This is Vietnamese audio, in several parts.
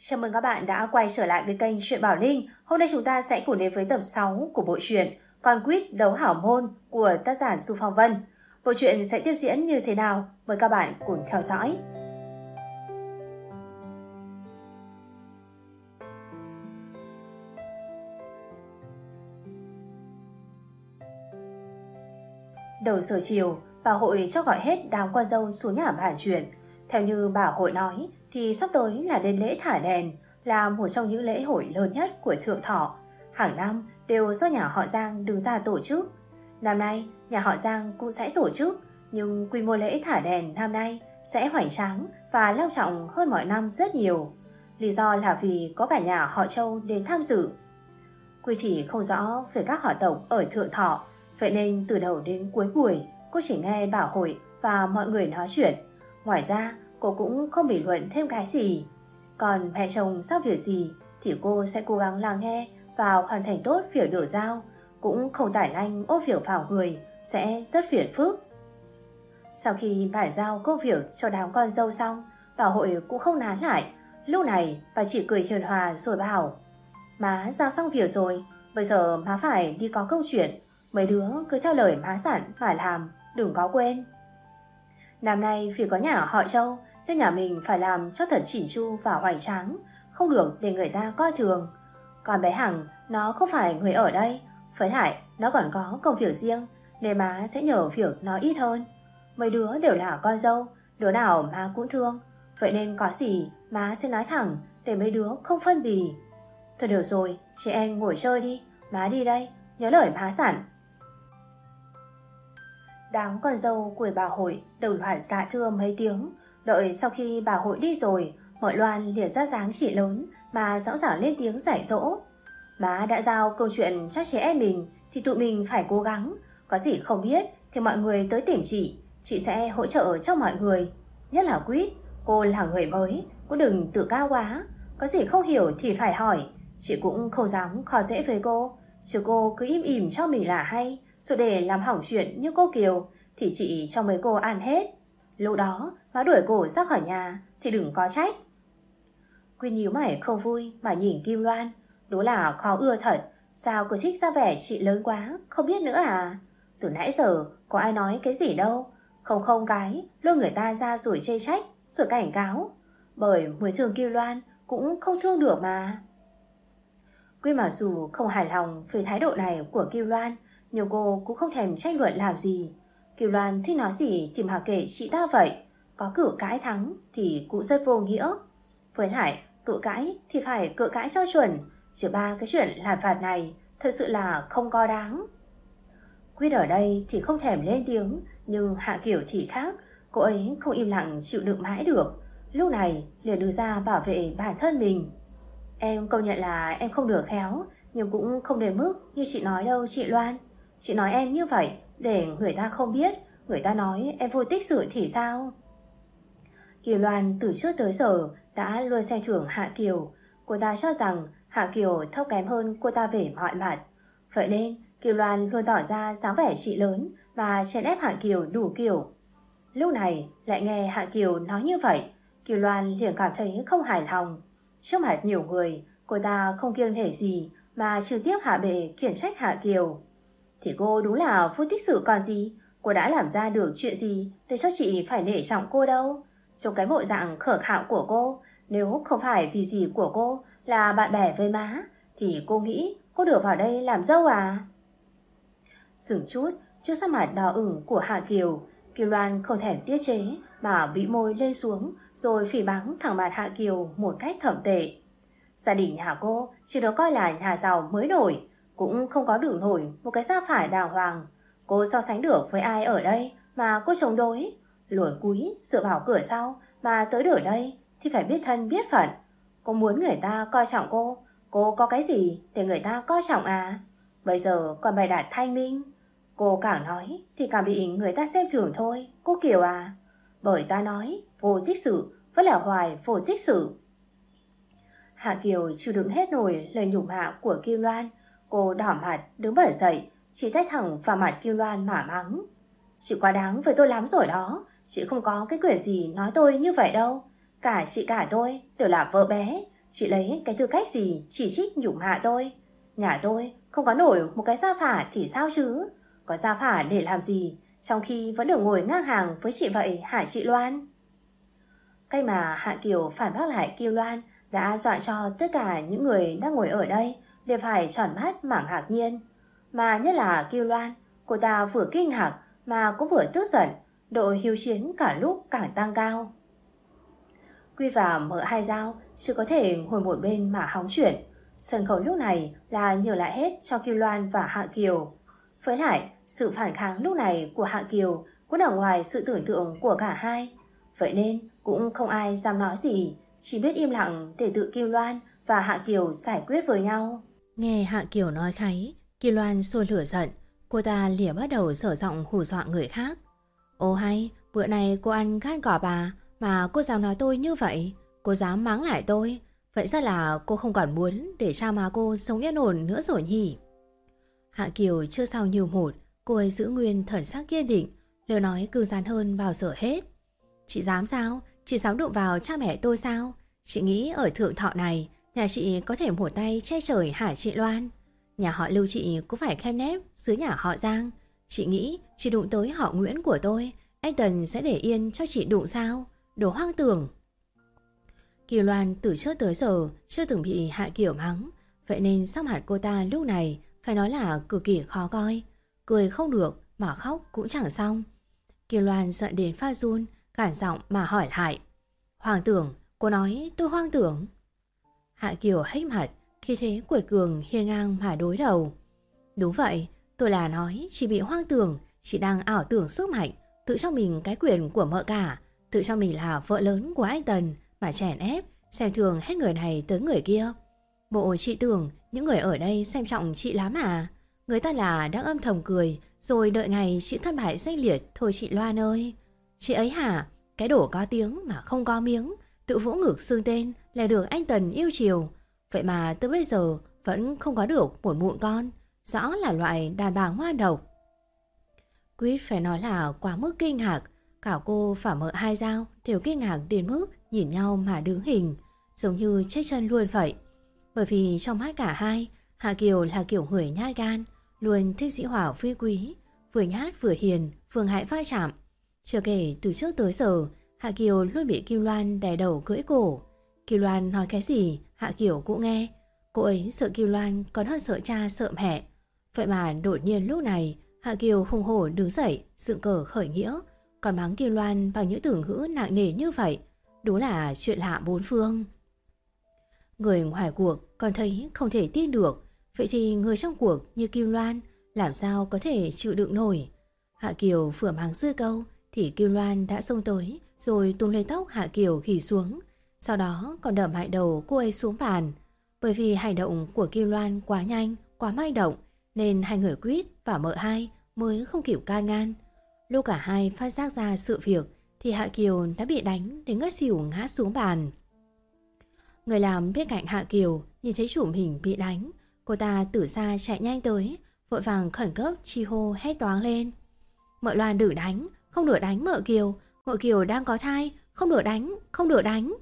Chào mừng các bạn đã quay trở lại với kênh Truyện Bảo Linh. Hôm nay chúng ta sẽ cùng đến với tập 6 của bộ truyện Con quýt đấu hảo môn của tác giả Du Phong Vân. Bộ truyện sẽ tiếp diễn như thế nào? Mời các bạn cùng theo dõi. Đầu giờ chiều, bà hội cho gọi hết đám con dâu xuống nhà bàn chuyện. Theo như bà hội nói thì sắp tới là đêm lễ thả đèn, là một trong những lễ hội lớn nhất của Thượng Thọ. Hàng năm đều do nhà họ Giang đứng ra tổ chức. Năm nay nhà họ Giang cũng sẽ tổ chức, nhưng quy mô lễ thả đèn năm nay sẽ hoành tráng và long trọng hơn mọi năm rất nhiều. Lý do là vì có cả nhà họ Châu đến tham dự. Quy thì không rõ về các họ tộc ở Thượng Thọ, vậy nên từ đầu đến cuối buổi cô chỉ nghe bà hội và mọi người nói chuyện. Ngoài ra cô cũng không bình luận thêm cái gì. Còn mẹ chồng giao việc gì thì cô sẽ cố gắng lắng nghe và hoàn thành tốt việc được giao, cũng không tải lanh ôm việc vào người sẽ rất phiền phức. Sau khi bàn giao công việc cho đám con dâu xong, bà hội cũng không nán lại. Lúc này bà chỉ cười hiền hòa rồi bảo: "Má giao xong việc rồi, bây giờ má phải đi có câu chuyện. Mấy đứa cứ theo lời má dặn mà làm, đừng có quên." Năm nay vì có nhà họ Châu nên nhà mình phải làm cho thật chỉn chu và hoành tráng, không được để người ta coi thường. Còn bé Hằng nó không phải người ở đây, với lại nó còn có công việc riêng nên má sẽ nhờ việc nó ít hơn. Mấy đứa đều là con dâu, đứa nào má cũng thương, vậy nên có gì má sẽ nói thẳng để mấy đứa không phân bì. Thôi được rồi, chị em ngồi chơi đi, má đi đây, nhớ lời má dặn. Đám con dâu của bà hội đồng loạt dạ thưa mấy tiếng. Đợi sau khi bà hội đi rồi, mọi Loan liền ra dáng chị lớn mà rõ ràng lên tiếng giải dỗ: "Má đã giao câu chuyện cho chị em mình thì tụi mình phải cố gắng. Có gì không biết thì mọi người tới tìm chị sẽ hỗ trợ cho mọi người. Nhất là Quýt, cô là người mới, cũng đừng tự cao quá. Có gì không hiểu thì phải hỏi, chị cũng không dám khó dễ với cô. Chứ cô cứ im ỉm cho mình là hay, rồi để làm hỏng chuyện như cô Kiều thì chị cho mấy cô ăn hết. Lúc đó má đuổi cô ra khỏi nhà thì đừng có trách." Quyên nhíu mày không vui mà nhìn Kim Loan. Đúng là khó ưa thật, sao cứ thích ra vẻ chị lớn quá, không biết nữa à? Từ nãy giờ có ai nói cái gì đâu, không không cái lôi người ta ra rồi chê trách, rồi cảnh cáo. Bởi mới thương Kim Loan cũng không thương được mà. Quyên mặc dù không hài lòng về thái độ này của Kim Loan, nhưng cô cũng không thèm tranh luận làm gì. Kim Loan thích nói gì thì mặc kệ chị ta vậy, có cự cãi thắng thì cũng rất vô nghĩa. Với lại cự cãi thì phải cự cãi cho chuẩn, chứ ba cái chuyện lạt vặt này thật sự là không có đáng. Quyên ở đây thì không thèm lên tiếng, nhưng Hạ Kiểu thì khác, cô ấy không im lặng chịu đựng mãi được. Lúc này liền đưa ra bảo vệ bản thân mình: "Em công nhận là em không được khéo, nhưng cũng không đến mức như chị nói đâu chị Loan. Chị nói em như vậy để người ta không biết, người ta nói em vô tích sự thì sao?" Kỳ Loan từ trước tới giờ đã luôn xem thường Hạ Kiều. Cô ta cho rằng Hạ Kiều thấp kém hơn cô ta về mọi mặt. Vậy nên Kỳ Loan luôn tỏ ra dáng vẻ chị lớn và chèn ép Hạ Kiều đủ kiểu. Lúc này lại nghe Hạ Kiều nói như vậy, Kỳ Loan liền cảm thấy không hài lòng. Trước mặt nhiều người, cô ta không kiêng nể gì mà trực tiếp hạ bệ khiển trách Hạ Kiều: "Thì cô đúng là vô tích sự còn gì, cô đã làm ra được chuyện gì để cho chị phải nể trọng cô đâu. Trong cái bộ dạng khờ khạo của cô, nếu không phải vì dì của cô là bạn bè với má, thì cô nghĩ cô được vào đây làm dâu à?" Dừng chút trước sắc mặt đỏ ửng của Hạ Kiều, Kiều Loan không thèm tiết chế mà bĩ môi lên xuống rồi phỉ báng thẳng mặt Hạ Kiều một cách thậm tệ: "Gia đình nhà cô chỉ được coi là nhà giàu mới nổi, cũng không có được nổi một cái gia phải đàng hoàng. Cô so sánh được với ai ở đây mà cô chống đối? Luồn cúi dựa vào cửa sau mà tới được đây thì phải biết thân biết phận. Cô muốn người ta coi trọng cô có cái gì để người ta coi trọng à? Bây giờ còn bày đặt thanh minh. Cô càng nói thì càng bị người ta xem thường thôi, cô Kiều à. Bởi ta nói vô tích sự vẫn là hoài vô tích sự." Hạ Kiều chịu đựng hết nổi lời nhục mạ của Kim Loan. Cô đỏ mặt đứng bật dậy, chỉ tách thẳng vào mặt Kim Loan mà mắng: "Chị quá đáng với tôi lắm rồi đó. Chị không có cái quyền gì nói tôi như vậy đâu. Cả chị cả tôi đều là vợ bé. Chị lấy cái tư cách gì chỉ trích nhục hạ tôi? Nhà tôi không có nổi một cái gia phả thì sao chứ? Có gia phả để làm gì, trong khi vẫn được ngồi ngang hàng với chị vậy hả chị Loan? Cái mà Hạ Kiều phản bác lại Kim Loan đã dọa cho tất cả những người đang ngồi ở đây đều phải tròn mắt mà ngạc nhiên. Mà nhất là Kim Loan, cô ta vừa kinh ngạc mà cũng vừa tức giận, độ hiếu chiến cả lúc càng tăng cao. Quy và mở hai dao, chứ có thể ngồi một bên mà hóng chuyện. Sân khấu lúc này là nhường lại hết cho Kim Loan và Hạ Kiều. Với lại, sự phản kháng lúc này của Hạ Kiều cũng nằm ngoài sự tưởng tượng của cả hai. Vậy nên cũng không ai dám nói gì, chỉ biết im lặng để tự Kim Loan và Hạ Kiều giải quyết với nhau. Nghe Hạ Kiều nói kháy, Kim Loan sôi lửa giận, cô ta liền bắt đầu sở giọng hù dọa người khác. Ô hay, bữa nay cô ăn gan cọp à, mà cô dám nói tôi như vậy, cô dám mắng lại tôi. Vậy ra là cô không còn muốn để cha má cô sống yên ổn nữa rồi nhỉ? Hạ Kiều chưa sao nhiều một, cô ấy giữ nguyên thần sắc kiên định, lời nói cứng rắn hơn bao giờ hết. Chị dám sao? Chị dám đụng vào cha mẹ tôi sao? Chị nghĩ ở Thượng Thọ này, nhà chị có thể một tay che trời hả chị Loan? Nhà họ Lưu chị cũng phải khép nép dưới nhà họ Giang. Chị nghĩ chị đụng tới họ Nguyễn của tôi, anh Tần sẽ để yên cho chị đụng sao? Đồ hoang tưởng. Kiều Loan từ trước tới giờ chưa từng bị Hạ Kiều mắng, vậy nên sắc mặt cô ta lúc này phải nói là cực kỳ khó coi. Cười không được mà khóc cũng chẳng xong. Kiều Loan giận đến phát run, cản giọng mà hỏi lại. Hoàng tưởng, cô nói tôi hoang tưởng. Hạ Kiều hếch mặt, khi thế cuột cường hiên ngang mà đối đầu. Đúng vậy, tôi là nói chị bị hoang tưởng, chị đang ảo tưởng sức mạnh, tự cho mình cái quyền của mợ cả, tự cho mình là vợ lớn của anh Tần mà chèn ép, xem thường hết người này tới người kia. Bộ chị tưởng những người ở đây xem trọng chị lắm à? Người ta là đang âm thầm cười, rồi đợi ngày chị thất bại danh liệt thôi chị Loan ơi. Chị ấy hả? Cái đổ có tiếng mà không có miếng, tự vỗ ngực xưng tên là được anh Tần yêu chiều. Vậy mà tới bây giờ vẫn không có được một mụn con, rõ là loại đàn bà ngoan độc. Quýt phải nói là quá mức kinh ngạc, cả cô và mợ hai dao đều kinh ngạc đến mức nhìn nhau mà đứng hình, giống như chết chân luôn vậy. Bởi vì trong mắt cả hai, Hạ Kiều là kiểu người nhát gan, luôn thích dĩ hòa vi quý, vừa nhát vừa hiền, vừa ngại va chạm. Chưa kể từ trước tới giờ, Hạ Kiều luôn bị Kim Loan đè đầu cưỡi cổ. Kim Loan nói cái gì, Hạ Kiều cũng nghe. Cô ấy sợ Kim Loan còn hơn sợ cha sợ mẹ. Vậy mà đột nhiên lúc này, Hạ Kiều hùng hổ đứng dậy, dựng cờ khởi nghĩa, còn mắng Kim Loan bằng những từ ngữ nặng nề như vậy. Đúng là chuyện lạ bốn phương. Người ngoài cuộc còn thấy không thể tin được, vậy thì người trong cuộc như Kim Loan làm sao có thể chịu đựng nổi. Hạ Kiều vừa mắng dư câu thì Kim Loan đã xông tới rồi túm lấy tóc Hạ Kiều ghì xuống, sau đó còn đập mạnh đầu cô ấy xuống bàn. Bởi vì hành động của Kim Loan quá nhanh, quá manh động nên hai người Quýt và mợ hai mới không kịp can ngăn. Lúc cả hai phát giác ra sự việc thì Hạ Kiều đã bị đánh đến ngất xỉu ngã xuống bàn. Người làm bên cạnh Hạ Kiều nhìn thấy chủ mình bị đánh, cô ta từ xa chạy nhanh tới, vội vàng khẩn cấp chi hô hét toáng lên. Mợ Loan đừng đánh, không được đánh mợ Kiều đang có thai, không được đánh, không được đánh.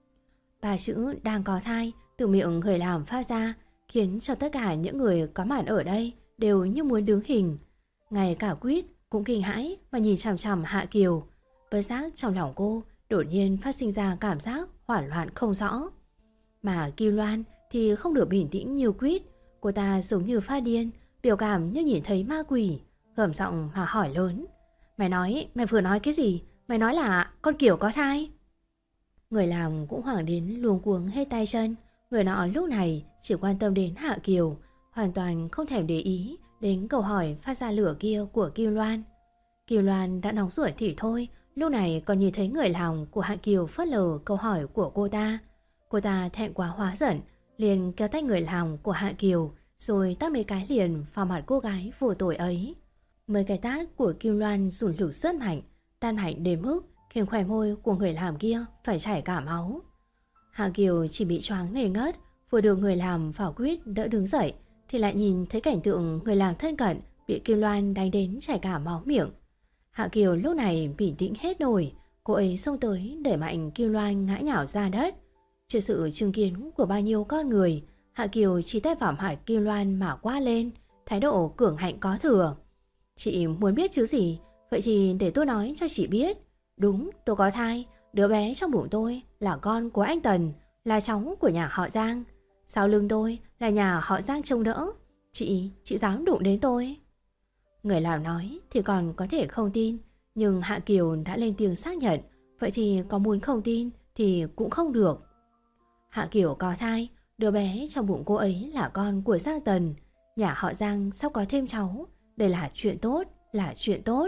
Ba chữ đang có thai từ miệng người làm phát ra khiến cho tất cả những người có mặt ở đây đều như muốn đứng hình. Ngay cả Quýt cũng kinh hãi mà nhìn chằm chằm Hạ Kiều. Bất giác trong lòng cô đột nhiên phát sinh ra cảm giác hoảng loạn không rõ. Mà Kim Loan thì không được bình tĩnh như Quýt, cô ta giống như phát điên, biểu cảm như nhìn thấy ma quỷ, gầm giọng mà hỏi lớn. Mày vừa nói cái gì? Mày nói là con Kiều có thai? Người làm cũng hoảng đến luống cuống hết tay chân. Người nọ lúc này chỉ quan tâm đến Hạ Kiều, hoàn toàn không thèm để ý đến câu hỏi phát ra lửa kia của Kim Loan. Kim Loan đã nóng ruột thì thôi, lúc này còn nhìn thấy người làm của Hạ Kiều phớt lờ câu hỏi của cô ta. Cô ta thẹn quá hóa giận, liền kéo tay người làm của Hạ Kiều rồi tát mấy cái liền vào mặt cô gái vô tội ấy. Mấy cái tát của Kim Loan dùn lửa rất mạnh, tan mạnh đến mức khiến khóe môi của người làm kia phải chảy cả máu. Hạ Kiều chỉ bị choáng nề ngất, vừa được người làm vào Quýt đỡ đứng dậy thì lại nhìn thấy cảnh tượng người làm thân cận bị Kim Loan đánh đến chảy cả máu miệng. Hạ Kiều lúc này bình tĩnh hết nổi, cô ấy xông tới đẩy mạnh Kim Loan ngã nhào ra đất. Trước sự chứng kiến của bao nhiêu con người, Hạ Kiều chỉ tay vào mặt Kim Loan mà quát lên, thái độ cường hạnh có thừa. Chị muốn biết chứ gì, vậy thì để tôi nói cho chị biết. Đúng, tôi có thai, đứa bé trong bụng tôi là con của anh Tần, là cháu của nhà họ Giang. Sau lưng tôi là nhà họ Giang trông đỡ. Chị dám đụng đến tôi. Người làm nói thì còn có thể không tin, nhưng Hạ Kiều đã lên tiếng xác nhận, vậy thì có muốn không tin thì cũng không được. Hạ Kiều có thai, đứa bé trong bụng cô ấy là con của Giang Tần, nhà họ Giang sắp có thêm cháu, đây là chuyện tốt, là chuyện tốt.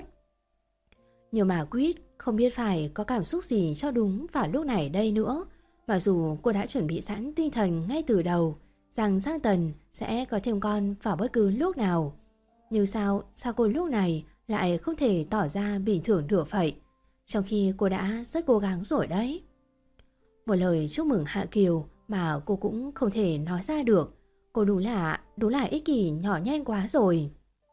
Nhưng mà Quýt không biết phải có cảm xúc gì cho đúng vào lúc này đây nữa. Mặc dù cô đã chuẩn bị sẵn tinh thần ngay từ đầu rằng Giang Tần sẽ có thêm con vào bất cứ lúc nào. Nhưng sao cô lúc này lại không thể tỏ ra bình thường được vậy, trong khi cô đã rất cố gắng rồi đấy. Một lời chúc mừng Hạ Kiều mà cô cũng không thể nói ra được. Cô đúng là ích kỷ nhỏ nhen quá rồi.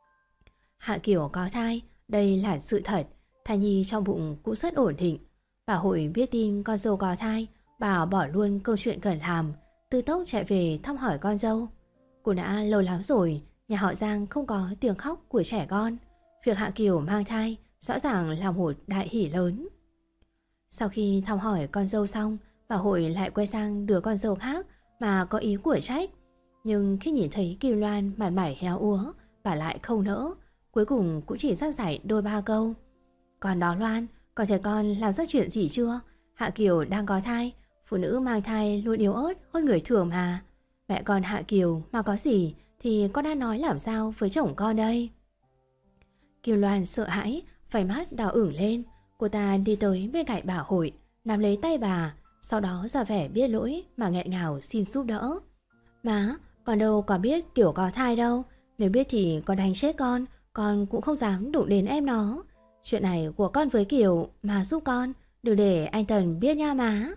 Hạ Kiều có thai, đây là sự thật. Thai nhi trong bụng cũng rất ổn định. Bà Hội biết tin con dâu có thai, bà bỏ luôn câu chuyện cần làm, từ tốc chạy về thăm hỏi con dâu. Cô đã lâu lắm rồi nhà họ Giang không có tiếng khóc của trẻ con. Việc Hạ Kiều mang thai rõ ràng là một đại hỷ lớn. Sau khi thăm hỏi con dâu xong, bà Hội lại quay sang đứa con dâu khác mà có ý của trách. Nhưng khi nhìn thấy Kim Loan mặt mày héo úa, bà lại không nỡ. Cuối cùng cũng chỉ dắt dạy đôi ba câu. Còn đó Loan, con thấy con làm ra chuyện gì chưa? Hạ Kiều đang có thai, phụ nữ mang thai luôn yếu ớt hơn người thường mà. Mẹ con Hạ Kiều mà có gì thì con đã nói làm sao với chồng con đây? Kim Loan sợ hãi, vành mắt đỏ ửng lên. Cô ta đi tới bên cạnh bà Hội, nắm lấy tay bà, sau đó ra vẻ biết lỗi mà nghẹn ngào xin giúp đỡ. Má, con đâu có biết Kiều có thai đâu. Nếu biết thì con đánh chết con cũng không dám đụng đến em nó. Chuyện này của con với Kiều mà giúp con, đừng để anh Tần biết nha má.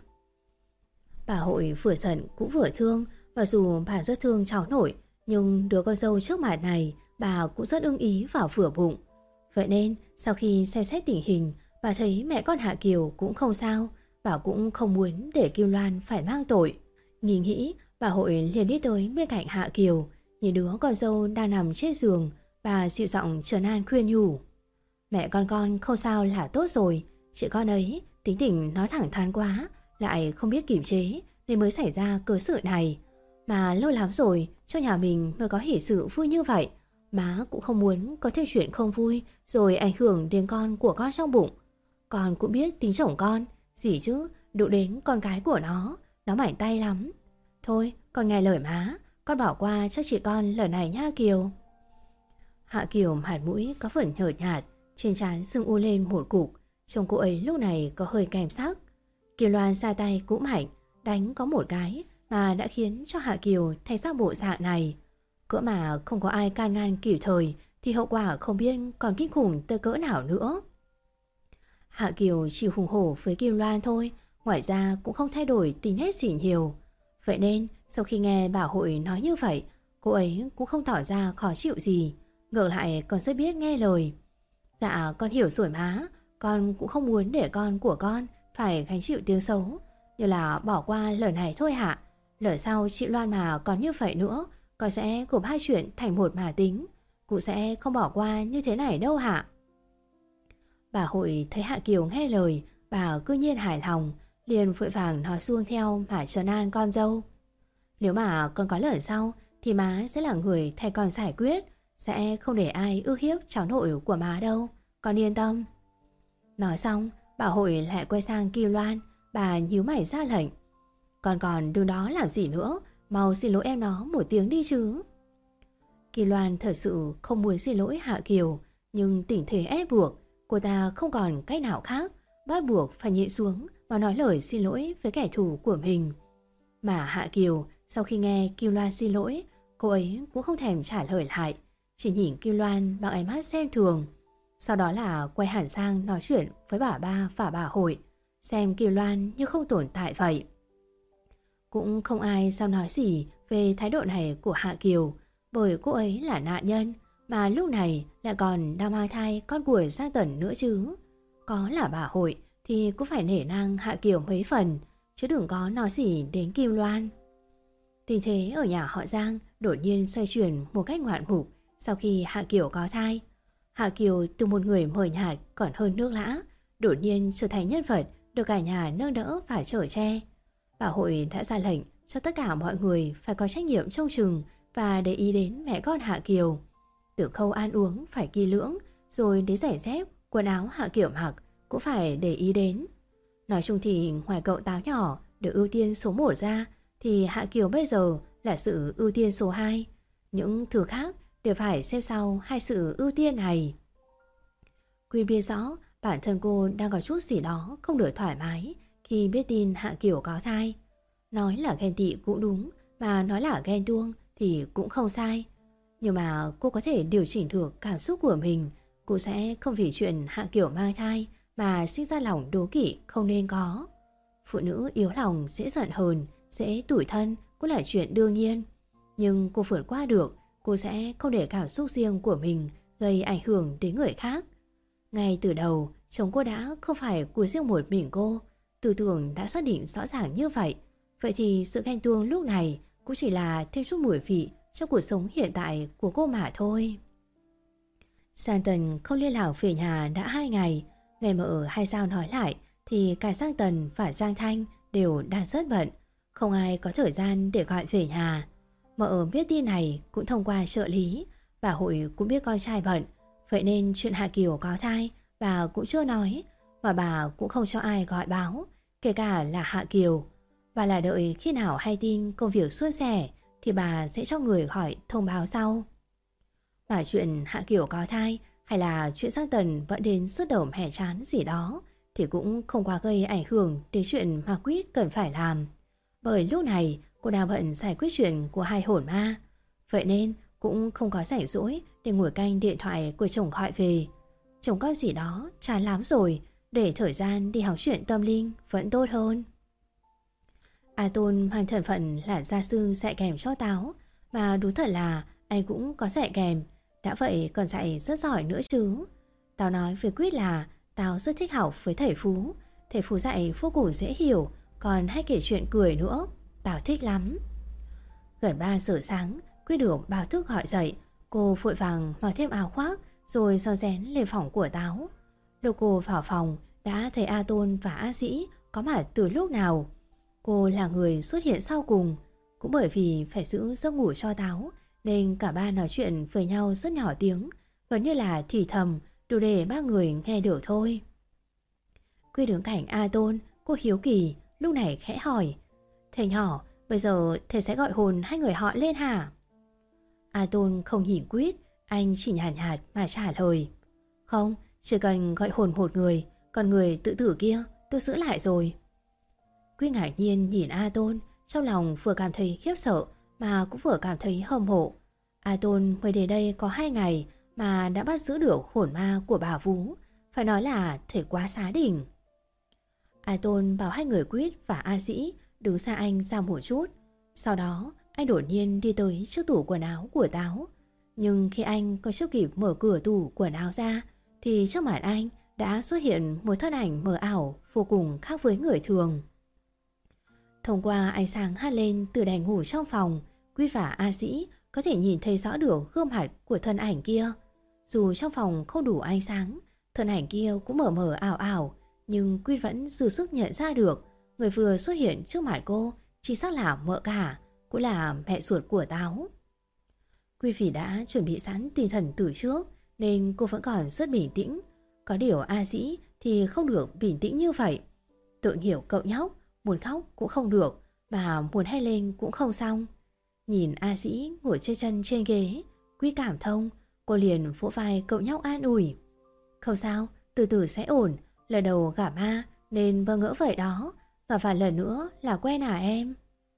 Bà Hội vừa giận cũng vừa thương. Mặc dù bà rất thương cháu nội, nhưng đứa con dâu trước mặt này bà cũng rất ưng ý vào vừa bụng. Vậy nên sau khi xem xét tình hình, bà thấy mẹ con Hạ Kiều cũng không sao. Bà cũng không muốn để Kim Loan phải mang tội. Nghĩ bà Hội liền đi tới bên cạnh Hạ Kiều, nhìn đứa con dâu đang nằm trên giường. Bà dịu giọng trấn an khuyên nhủ. Mẹ con không sao là tốt rồi. Chị con ấy tính tình nó thẳng thắn quá, lại không biết kiềm chế nên mới xảy ra cơ sự này. Mà lâu lắm rồi cho nhà mình mới có hỷ sự vui như vậy. Má cũng không muốn có thêm chuyện không vui rồi ảnh hưởng đến con của con trong bụng. Con cũng biết tính chồng con, gì chứ, đụng đến con gái của nó mảnh tay lắm. Thôi, con nghe lời má, con bỏ qua cho chị con lần này nha Kiều. Hạ Kiều mặt mũi có phần nhợt nhạt, trên trán sưng u lên một cục. Trông cô ấy lúc này có hơi kèm sắc. Kim Loan ra tay cũng mạnh, đánh có một cái mà đã khiến cho Hạ Kiều thành ra bộ dạng này. Cỡ mà không có ai can ngăn kịp thời thì hậu quả không biết còn kinh khủng tới cỡ nào nữa. Hạ Kiều chỉ hùng hổ với Kim Loan thôi, ngoài ra cũng không thay đổi tính nết gì nhiều. Vậy nên sau khi nghe bà Hội nói như vậy, cô ấy cũng không tỏ ra khó chịu gì, ngược lại còn rất biết nghe lời. Dạ con hiểu rồi má, con cũng không muốn để con của con phải gánh chịu tiếng xấu, như là bỏ qua lời này thôi hả? Lời sau chị Loan mà còn như vậy nữa, con sẽ gộp hai chuyện thành một mà tính, cũng sẽ không bỏ qua như thế này đâu hả? Bà Hội thấy Hạ Kiều nghe lời, bà cứ nhiên hài lòng, liền vội vàng nói xuông theo mà trấn an con dâu. Nếu mà con có lần sau thì má sẽ là người thay con giải quyết, sẽ không để ai ức hiếp cháu nội của má đâu, con yên tâm. Nói xong, bà Hội lại quay sang Kim Loan, bà nhíu mày ra lệnh. Con còn đứng đó làm gì nữa, mau xin lỗi em nó một tiếng đi chứ. Kim Loan thật sự không muốn xin lỗi Hạ Kiều, nhưng tình thế ép buộc, cô ta không còn cách nào khác, bắt buộc phải nhịn xuống và nói lời xin lỗi với kẻ thù của mình. Mà Hạ Kiều sau khi nghe Kim Loan xin lỗi, cô ấy cũng không thèm trả lời lại, chỉ nhìn Kim Loan bằng ánh mắt xem thường. Sau đó là quay hẳn sang nói chuyện với bà ba và bà Hội, xem Kim Loan như không tồn tại vậy. Cũng không ai dám nói gì về thái độ này của Hạ Kiều, bởi cô ấy là nạn nhân, mà lúc này lại còn đang mang thai con của Giang Tần nữa chứ. Có là bà Hội thì cũng phải nể nang Hạ Kiều mấy phần, chứ đừng có nói gì đến Kim Loan. Tình thế ở nhà họ Giang đột nhiên xoay chuyển một cách ngoạn mục sau khi Hạ Kiều có thai. Hạ Kiều từ một người mờ nhạt còn hơn nước lã, đột nhiên trở thành nhân vật được cả nhà nâng đỡ và chở che. Bà Hội đã ra lệnh cho tất cả mọi người phải có trách nhiệm trông chừng và để ý đến mẹ con Hạ Kiều. Từ khâu ăn uống phải kỹ lưỡng, rồi đến giày dép, quần áo Hạ Kiều mặc cũng phải để ý đến. Nói chung thì ngoài cậu Táo nhỏ được ưu tiên số 1 ra, thì Hạ Kiều bây giờ là sự ưu tiên số 2. Những thứ khác đều phải xếp sau hai sự ưu tiên này. Quyên biết rõ bản thân cô đang có chút gì đó không được thoải mái khi biết tin Hạ Kiều có thai. Nói là ghen tị cũng đúng, mà nói là ghen tuông thì cũng không sai. Nhưng mà cô có thể điều chỉnh được cảm xúc của mình. Cô sẽ không vì chuyện Hạ Kiều mang thai mà sinh ra lòng đố kỵ không nên có. Phụ nữ yếu lòng dễ giận hờn, dễ tủi thân cũng là chuyện đương nhiên. Nhưng cô vượt qua được, cô sẽ không để cảm xúc riêng của mình gây ảnh hưởng đến người khác. Ngay từ đầu, chồng cô đã không phải của riêng một mình cô. Tư tưởng đã xác định rõ ràng như vậy. Vậy thì sự ghen tuông lúc này cũng chỉ là thêm chút mùi vị trong cuộc sống hiện tại của cô mà thôi. Giang Tần không liên lạc về nhà đã 2 ngày. Ngày mà ở hai sao nói lại thì cả Giang Tần và Giang Thanh đều đang rất bận, không ai có thời gian để gọi về nhà. Mợ biết tin này cũng thông qua trợ lý. Bà Hội cũng biết con trai bận, vậy nên chuyện Hạ Kiều có thai bà cũng chưa nói, mà bà cũng không cho ai gọi báo, kể cả là Hạ Kiều. Bà là đợi khi nào hay tin công việc suôn sẻ thì bà sẽ cho người gọi thông báo sau. Mà chuyện Hạ Kiều có thai hay là chuyện Giang Tần vẫn đến sứt đầu mẻ chán gì đó thì cũng không quá gây ảnh hưởng đến chuyện mà Quýt cần phải làm. Bởi lúc này cô đang bận giải quyết chuyện của hai hồn ma, vậy nên cũng không có rảnh rỗi để ngồi canh điện thoại của chồng gọi về. Chồng con gì đó chán lắm rồi, để thời gian đi học chuyện tâm linh vẫn tốt hơn. A Tôn mang thân phận là gia sư dạy kèm cho Táo, mà đúng thật là anh cũng có dạy kèm, đã vậy còn dạy rất giỏi nữa chứ. Táo nói với Quýt là Táo rất thích học với thầy Phú. Thầy Phú dạy vô cùng dễ hiểu, còn hay kể chuyện cười nữa. Táo thích lắm. Gần 3 giờ sáng, Quýt được báo thức gọi dậy. Cô vội vàng mặc thêm áo khoác rồi rón rén lên phòng của Táo. Lúc cô vào phòng đã thấy A Tôn và A Dĩ có mặt từ lúc nào. Cô là người xuất hiện sau cùng. Cũng bởi vì phải giữ giấc ngủ cho Táo nên cả ba nói chuyện với nhau rất nhỏ tiếng, gần như là thì thầm, đủ để ba người nghe được thôi. Quy đứng cạnh A Tôn, cô hiếu kỳ, lúc này khẽ hỏi: "Thầy nhỏ, bây giờ thầy sẽ gọi hồn hai người họ lên hả?" A Tôn không nhìn Quýt, anh chỉ nhàn nhạt mà trả lời: "Không, chỉ cần gọi hồn một người, còn người tự tử kia tôi giữ lại rồi." Quýt ngạc nhiên nhìn A Tôn, trong lòng vừa cảm thấy khiếp sợ mà cũng vừa cảm thấy hâm mộ. A Tôn mới đến đây có 2 ngày mà đã bắt giữ được hồn ma của bà Vú, phải nói là thể quá xá đỉnh. A Tôn bảo hai người Quýt và A Dĩ đứng xa anh ra một chút. Sau đó anh đột nhiên đi tới trước tủ quần áo của Táo. Nhưng khi anh còn chưa kịp mở cửa tủ quần áo ra thì trước mặt anh đã xuất hiện một thân ảnh mờ ảo vô cùng khác với người thường. Thông qua ánh sáng hắt lên từ đèn ngủ trong phòng, Quýt và A Dĩ có thể nhìn thấy rõ được gương mặt của thân ảnh kia. Dù trong phòng không đủ ánh sáng, thân ảnh kia cũng mờ mờ ảo ảo, nhưng Quýt vẫn dư sức nhận ra được người vừa xuất hiện trước mặt cô chỉ xác là mợ cả, cũng là mẹ ruột của Táo. Quýt vì đã chuẩn bị sẵn tinh thần từ trước nên cô vẫn còn rất bình tĩnh. Có điều A Dĩ thì không được bình tĩnh như vậy. Tự hiểu cậu nhóc, muốn khóc cũng không được, mà muốn hay lên cũng không xong. Nhìn A Dĩ ngồi chơi chân trên ghế, Quýt cảm thông, cô liền vỗ vai cậu nhóc an ủi: "Không sao, từ từ sẽ ổn, lần đầu gặp ma nên bơ ngỡ vậy đó, gặp vài lần nữa là quen à em."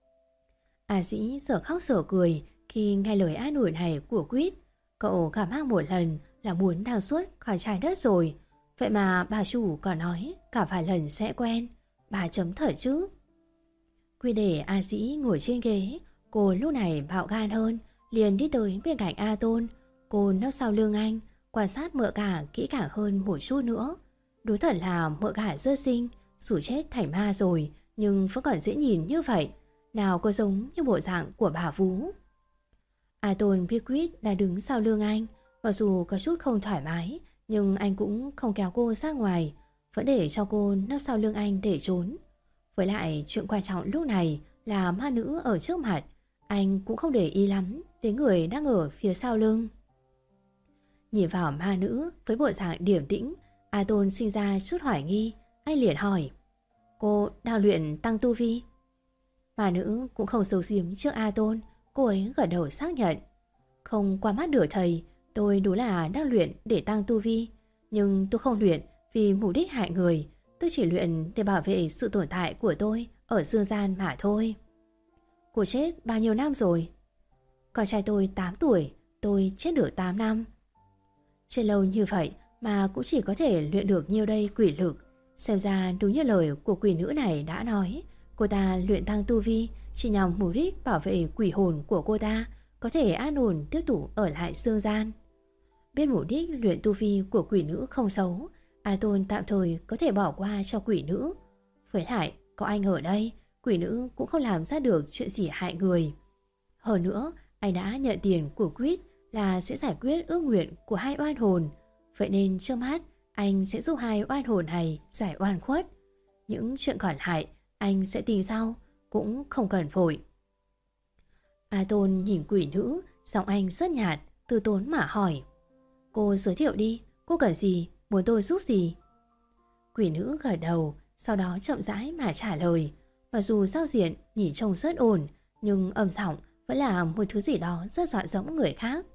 A Dĩ giờ khóc giờ cười khi nghe lời an ủi này của Quýt. Cậu gặp ma một lần là muốn đào suốt khỏi trái đất rồi, vậy mà bà chủ còn nói cả vài lần sẽ quen. Bà chấm thật chứ. Quýt để A Dĩ ngồi trên ghế, cô lúc này bạo gan hơn, liền đi tới bên cạnh A Tôn. Cô nấp sau lưng anh, quan sát mợ cả kỹ càng hơn một chút nữa. Đối thật là mợ cả rất xinh, dù chết thành ma rồi nhưng vẫn còn dễ nhìn như vậy, nào có giống như bộ dạng của bà vú. A Tôn biết Quýt đã đứng sau lưng anh, mặc dù có chút không thoải mái, nhưng anh cũng không kéo cô ra ngoài, vẫn để cho cô nấp sau lưng anh để trốn. Với lại chuyện quan trọng lúc này là ma nữ ở trước mặt, anh cũng không để ý lắm đến người đang ở phía sau lưng. Nhìn vào ma nữ với bộ dạng điềm tĩnh, A Tôn sinh ra chút hoài nghi. Anh liền hỏi: cô đang luyện tăng tu vi? Ma nữ cũng không giấu giếm trước A Tôn, cô ấy gật đầu xác nhận: không qua mắt được thầy, tôi đúng là đang luyện để tăng tu vi, nhưng tôi không luyện vì mục đích hại người, tôi chỉ luyện để bảo vệ sự tồn tại của tôi ở dương gian mà thôi. Cô chết bao nhiêu năm rồi? Con trai tôi 8 tuổi, tôi chết được 8 năm. Chết lâu như vậy mà cũng chỉ có thể luyện được nhiêu đây quỷ lực. Xem ra đúng như lời của quỷ nữ này đã nói, cô ta luyện tăng tu vi chỉ nhằm mục đích bảo vệ quỷ hồn của cô ta có thể an ổn tiếp tục ở lại dương gian. Biết mục đích luyện tu vi của quỷ nữ không xấu, A Tôn tạm thời có thể bỏ qua cho quỷ nữ. Với lại có anh ở đây, quỷ nữ cũng không làm ra được chuyện gì hại người. Hơn nữa, anh đã nhận tiền của Quýt là sẽ giải quyết ước nguyện của hai oan hồn. Vậy nên trước mắt anh sẽ giúp hai oan hồn này giải oan khuất. Những chuyện còn lại anh sẽ tính sau, cũng không cần vội. A Tôn nhìn quỷ nữ, giọng anh rất nhạt, từ tốn mà hỏi: cô giới thiệu đi, cô cần gì, muốn tôi giúp gì? Quỷ nữ gật đầu, sau đó chậm rãi mà trả lời. Mặc dù giao diện nhìn trông rất ổn, nhưng âm giọng vẫn là một thứ gì đó rất dọa dẫm người khác.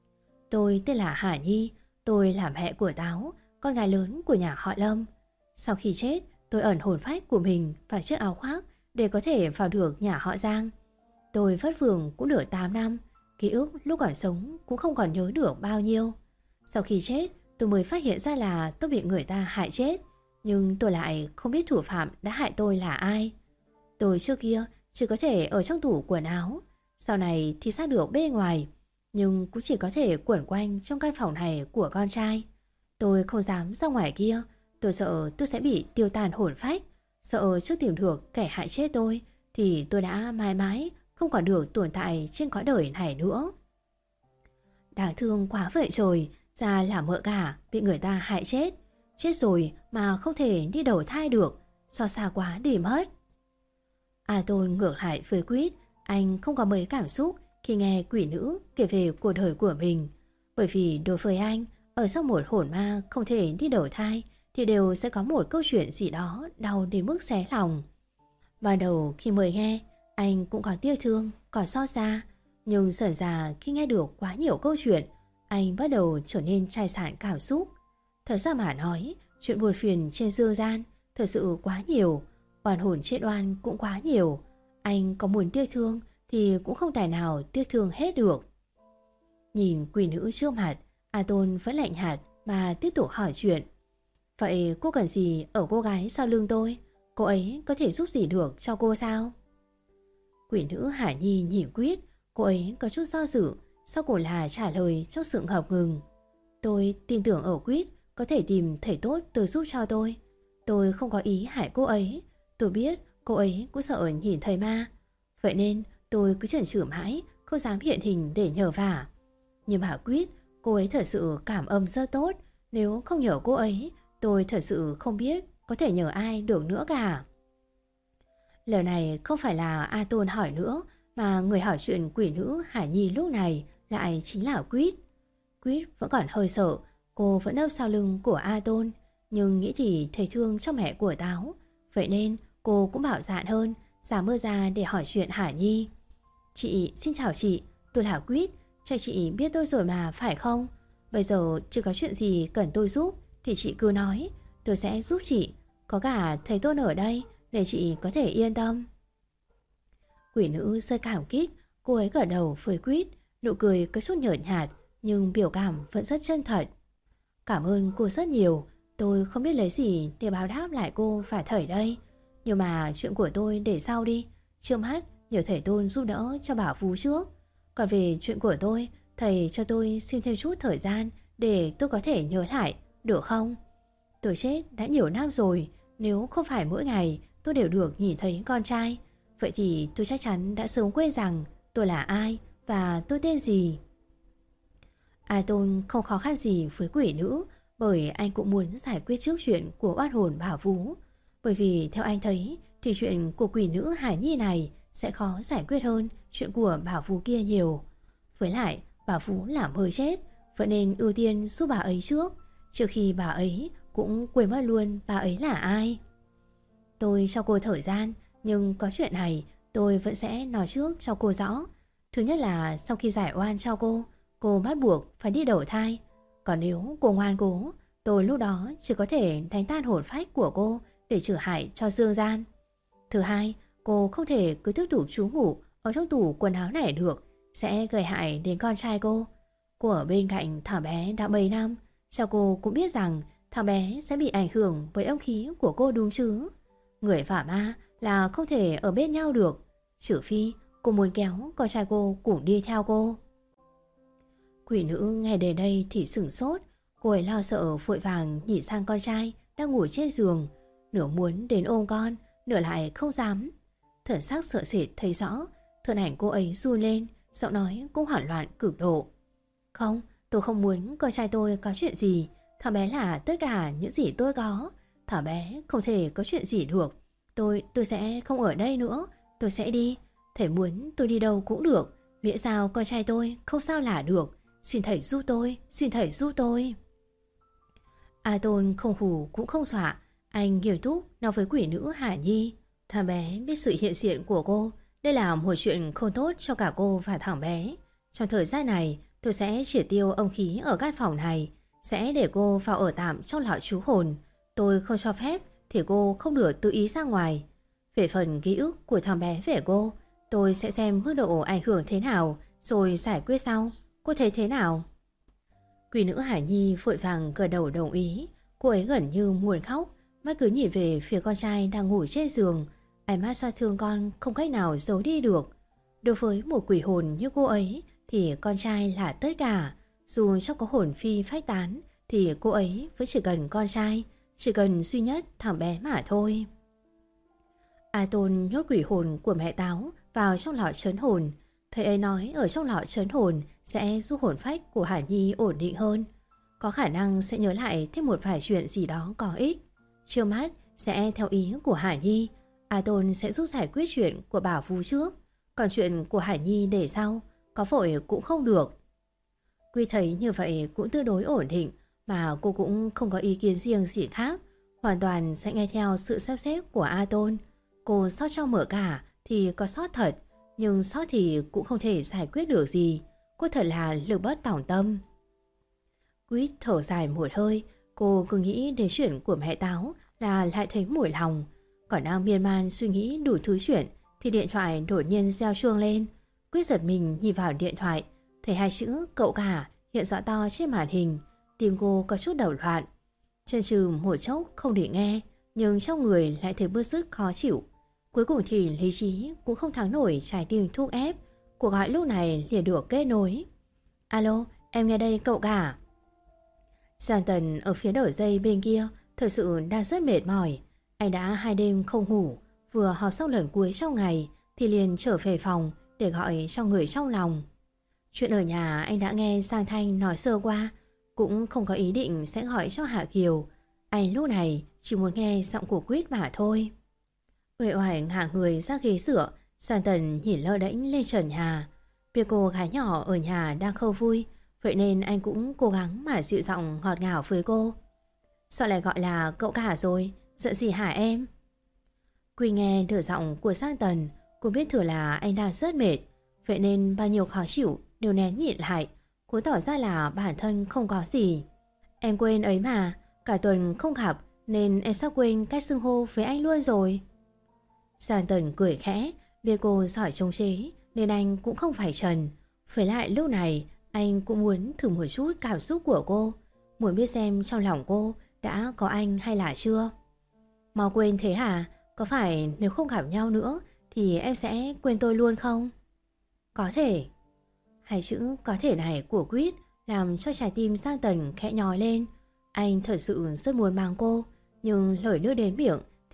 Tôi tên là Hà Nhi, tôi là mẹ của Táo, con gái lớn của nhà họ Lâm. Sau khi chết, tôi ẩn hồn phách của mình vào chiếc áo khoác để có thể vào được nhà họ Giang. Tôi vất vưởng cũng được 8 năm, ký ức lúc còn sống cũng không còn nhớ được bao nhiêu. Sau khi chết, tôi mới phát hiện ra là tôi bị người ta hại chết, nhưng tôi lại không biết thủ phạm đã hại tôi là ai. Tôi trước kia chỉ có thể ở trong tủ quần áo, sau này thì xác được bên ngoài, nhưng cũng chỉ có thể quẩn quanh trong căn phòng này của con trai. Tôi không dám ra ngoài kia, tôi sợ tôi sẽ bị tiêu tan hồn phách, sợ chưa tìm được kẻ hại chết tôi thì tôi đã mãi mãi không còn được tồn tại trên cõi đời này nữa. Đáng thương quá vậy trời, ra là mợ cả bị người ta hại chết. Chết rồi mà không thể đi đầu thai được, so xa quá đi mất. A Tôn ngược lại với Quýt, anh không có mấy cảm xúc khi nghe quỷ nữ kể về cuộc đời của mình. Bởi vì đối với anh, ở trong một hồn ma không thể đi đầu thai thì đều sẽ có một câu chuyện gì đó đau đến mức xé lòng. Ban đầu khi mới nghe, anh cũng có tiếc thương, có xót xa. Nhưng dần dà khi nghe được quá nhiều câu chuyện, anh bắt đầu trở nên chai sạn cảm xúc. Thật ra mà nói, chuyện buồn phiền trên dương gian thật sự quá nhiều, oan hồn chết oan cũng quá nhiều. Anh có muốn tiếc thương thì cũng không tài nào tiếc thương hết được. Nhìn quỷ nữ trước mặt, A Tôn vẫn lạnh nhạt mà tiếp tục hỏi chuyện. Vậy cô cần gì ở cô gái sau lưng tôi? Cô ấy có thể giúp gì được cho cô sao? Quỷ nữ Hà Nhi nhìn Quýt, cô ấy có chút do dự, sau cùng là trả lời trong sự ngập ngừng. Tôi tin tưởng ở Quýt có thể tìm thầy tốt tới giúp cho tôi. Tôi không có ý hại cô ấy. Tôi biết cô ấy cũng sợ nhìn thấy ma. Vậy nên tôi cứ chần chừ mãi, không dám hiện hình để nhờ vả. Nhưng mà Quýt, cô ấy thật sự cảm âm rất tốt. Nếu không nhờ cô ấy, tôi thật sự không biết có thể nhờ ai được nữa cả. Lời này không phải là A Tôn hỏi nữa, mà người hỏi chuyện quỷ nữ Hải Nhi lúc này lại chính là Quýt. Quýt vẫn còn hơi sợ, cô vẫn nấp sau lưng của A Tôn, nhưng nghĩ thì thấy thương cho mẹ của Táo. Vậy nên cô cũng bảo dạn hơn, giả mơ ra để hỏi chuyện Hải Nhi. Chị, xin chào chị, tôi là Quýt, chắc chị biết tôi rồi mà phải không? Bây giờ chưa có chuyện gì cần tôi giúp thì chị cứ nói, tôi sẽ giúp chị. Có cả thầy Tôn ở đây để chị có thể yên tâm. Quỷ nữ rất cảm kích, cô ấy gật đầu với Quýt, nụ cười có chút nhợt nhạt nhưng biểu cảm vẫn rất chân thật. Cảm ơn cô rất nhiều, tôi không biết lấy gì để báo đáp lại cô và thầy đây. Nhưng mà chuyện của tôi để sau đi, trước mắt nhờ thầy Tôn giúp đỡ cho bảo Phú trước. Còn về chuyện của tôi, thầy cho tôi xin thêm chút thời gian để tôi có thể nhớ lại, được không? Tôi chết đã nhiều năm rồi, nếu không phải mỗi ngày tôi đều được nhìn thấy con trai. Vậy thì tôi chắc chắn đã sớm quên rằng tôi là ai và tôi tên gì. A Tôn không khó khăn gì với quỷ nữ, bởi anh cũng muốn giải quyết trước chuyện của oan hồn Bảo Vũ. Bởi vì theo anh thấy thì chuyện của quỷ nữ Hải Nhi này sẽ khó giải quyết hơn chuyện của Bảo Vũ kia nhiều. Với lại Bảo Vũ là mới chết, vậy nên ưu tiên giúp bà ấy trước khi bà ấy cũng quên mất luôn bà ấy là ai. Tôi cho cô thời gian, nhưng có chuyện này tôi vẫn sẽ nói trước cho cô rõ. Thứ nhất là sau khi giải oan cho cô bắt buộc phải đi đầu thai. Còn nếu cô ngoan cố, tôi lúc đó chỉ có thể đánh tan hồn phách của cô để trừ hại cho dương gian. Thứ hai, cô không thể cứ tiếp tục trú ngụ ở trong tủ quần áo này được, sẽ gây hại đến con trai cô. Cô ở bên cạnh thằng bé đã mấy năm, sao cô cũng biết rằng thằng bé sẽ bị ảnh hưởng với âm khí của cô đúng chứ. Người và ma là không thể ở bên nhau được, trừ phi cô muốn kéo con trai cô cũng đi theo cô. Quỷ nữ nghe đến đây thì sửng sốt. Cô ấy lo sợ vội vàng nhìn sang con trai đang ngủ trên giường, nửa muốn đến ôm con, nửa lại không dám. Thần sắc sợ sệt thấy rõ, thân ảnh cô ấy run lên, giọng nói cũng hoảng loạn cực độ. Không, tôi không muốn con trai tôi có chuyện gì. Thằng bé là tất cả những gì tôi có. Thằng bé không thể có chuyện gì được. Tôi sẽ không ở đây nữa. Tôi sẽ đi. Thầy muốn tôi đi đâu cũng được, miễn sao con trai tôi không sao là được. Xin thầy giúp tôi, xin thầy giúp tôi. A Tôn không hù cũng không dọa. Anh nghiêm túc nói với quỷ nữ Hà Nhi. Thằng bé biết sự hiện diện của cô. Đây là một chuyện không tốt cho cả cô và thằng bé. Trong thời gian này tôi sẽ triệt tiêu âm khí ở căn phòng này, sẽ để cô vào ở tạm trong lọ trú hồn. Tôi không cho phép thì cô không được tự ý ra ngoài. Về phần ký ức của thằng bé về cô, tôi sẽ xem mức độ ảnh hưởng thế nào rồi giải quyết sau. Cô thấy thế nào? Quỷ nữ Hải Nhi vội vàng gật đầu đồng ý. Cô ấy gần như muốn khóc, mắt cứ nhìn về phía con trai đang ngủ trên giường. Ánh mắt sao thương con không cách nào giấu đi được. Đối với một quỷ hồn như cô ấy thì con trai là tất cả. Dù cho có hồn phi phách tán thì cô ấy vẫn chỉ cần con trai, chỉ cần duy nhất thằng bé mà thôi. A Tôn nhốt quỷ hồn của mẹ Táo vào trong lọ trấn hồn. Thầy ấy nói ở trong lọ trấn hồn sẽ giúp hồn phách của Hải Nhi ổn định hơn, có khả năng sẽ nhớ lại thêm một vài chuyện gì đó có ích. Trước mắt sẽ theo ý của Hải Nhi, A Tôn sẽ giúp giải quyết chuyện của Bảo Vũ trước, còn chuyện của Hải Nhi để sau, có vội cũng không được. Quy thấy như vậy cũng tương đối ổn định, mà cô cũng không có ý kiến riêng gì khác, hoàn toàn sẽ nghe theo sự sắp xếp của A Tôn. Cô sót cho mở cả thì có sót thật, nhưng sót thì cũng không thể giải quyết được gì. Cô thật là lực bất tòng tâm. Quýt thở dài một hơi, cô cứ nghĩ đến chuyện của mẹ Táo là lại thấy mủi lòng. Còn đang miên man suy nghĩ đủ thứ chuyện thì điện thoại đột nhiên reo chuông lên. Quýt giật mình nhìn vào điện thoại, thấy hai chữ cậu cả hiện rõ to trên màn hình. Tim cô có chút đảo loạn, chần chừ một chốc không để nghe, nhưng trong người lại thấy bứt rứt khó chịu. Cuối cùng thì lý trí cũng không thắng nổi trái tim thúc ép. Cuộc gọi lúc này liền được kết nối. Alo, em nghe đây cậu cả. Giang Tần ở phía đầu dây bên kia thật sự đang rất mệt mỏi. Anh đã 2 đêm không ngủ, vừa họp xong lần cuối trong ngày thì liền trở về phòng để gọi cho người trong lòng. Chuyện ở nhà anh đã nghe Giang Thanh nói sơ qua, cũng không có ý định sẽ gọi cho Hạ Kiều. Anh lúc này chỉ muốn nghe giọng của Quýt mà thôi. Uể oải ngả người ra ghế dựa, Giang Tần nhìn lơ đễnh lên trần nhà. Việc cô gái nhỏ ở nhà đang không vui, vậy nên anh cũng cố gắng mà dịu giọng ngọt ngào với cô. Sao lại gọi là cậu cả rồi, giận gì hả em? Quy nghe nửa giọng của Giang Tần, cô biết thừa là anh đang rất mệt, vậy nên bao nhiêu khó chịu đều nén nhịn lại, cố tỏ ra là bản thân không có gì. Em quên ấy mà, cả tuần không gặp nên em sắp quên cách xưng hô với anh luôn rồi. Giang Tần cười khẽ, biết cô giỏi chống chế nên anh cũng không phải trần. Với lại lúc này anh cũng muốn thử một chút cảm xúc của cô, muốn biết xem trong lòng cô đã có anh hay là chưa. Mau quên thế hả? Có phải nếu không gặp nhau nữa thì em sẽ quên tôi luôn không? Có thể. Hai chữ có thể này của Quýt làm cho trái tim Giang Tần khẽ nhói lên. Anh thật sự rất muốn mang cô, nhưng lời đưa đến miệng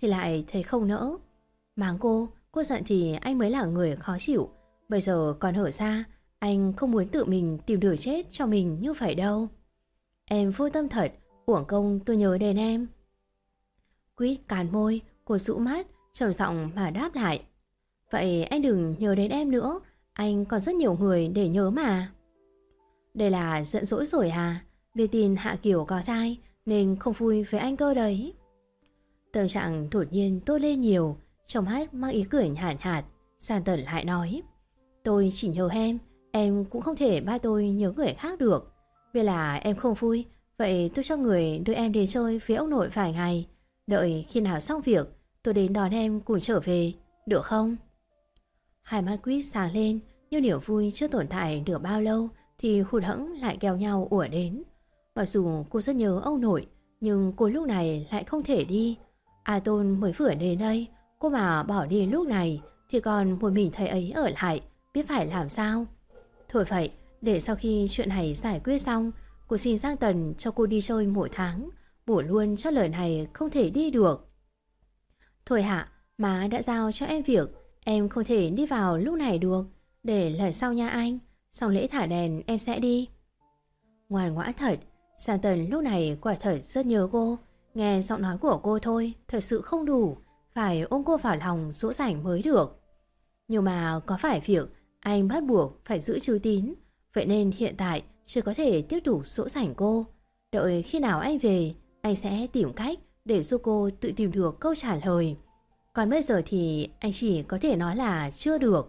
thì lại thấy không nỡ. Mắng cô giận thì anh mới là người khó chịu. Bây giờ còn hở ra, anh không muốn tự mình tìm đường chết cho mình như vậy đâu. Em vô tâm thật, uổng công tôi nhớ đến em. Quýt cắn môi, cô rũ mắt, trầm giọng mà đáp lại. Vậy anh đừng nhớ đến em nữa, anh còn rất nhiều người để nhớ mà. Đây là giận dỗi rồi à? Biết tin Hạ Kiều có thai nên không vui với anh cơ đấy. Tâm trạng đột nhiên tốt lên nhiều, trong mắt mang ý cười nhàn nhạt. San Tần lại nói, tôi chỉ nhớ em cũng không thể bắt tôi nhớ người khác được. Biết là em không vui, vậy tôi cho người đưa em đến chơi với ông nội vài ngày. Đợi khi nào xong việc, tôi đến đón em cùng trở về, được không? Hai mắt Quýt sáng lên, nhưng niềm vui chưa tồn tại được bao lâu thì hụt hẫng lại kéo nhau ùa đến. Mặc dù cô rất nhớ ông nội, nhưng cô lúc này lại không thể đi. A Tôn mới vừa đến đây, cô mà bỏ đi lúc này thì còn một mình thầy ấy ở lại, biết phải làm sao. Thôi vậy, để sau khi chuyện này giải quyết xong, cô xin Giang Tần cho cô đi chơi một tháng, bổ luôn cho lời này không thể đi được. Thôi Hạ, má đã giao cho em việc, em không thể đi vào lúc này được. Để lần sau nha anh, xong lễ thả đèn em sẽ đi. Ngoan ngoãn thật, Giang Tần lúc này quả thật rất nhớ cô. Nghe giọng nói của cô thôi, thật sự không đủ, phải ôm cô vào lòng dỗ dành mới được. Nhưng mà có phải việc anh bắt buộc phải giữ chữ tín, vậy nên hiện tại chưa có thể tiếp tục dỗ dành cô. Đợi khi nào anh về, anh sẽ tìm cách để giúp cô tự tìm được câu trả lời. Còn bây giờ thì anh chỉ có thể nói là chưa được.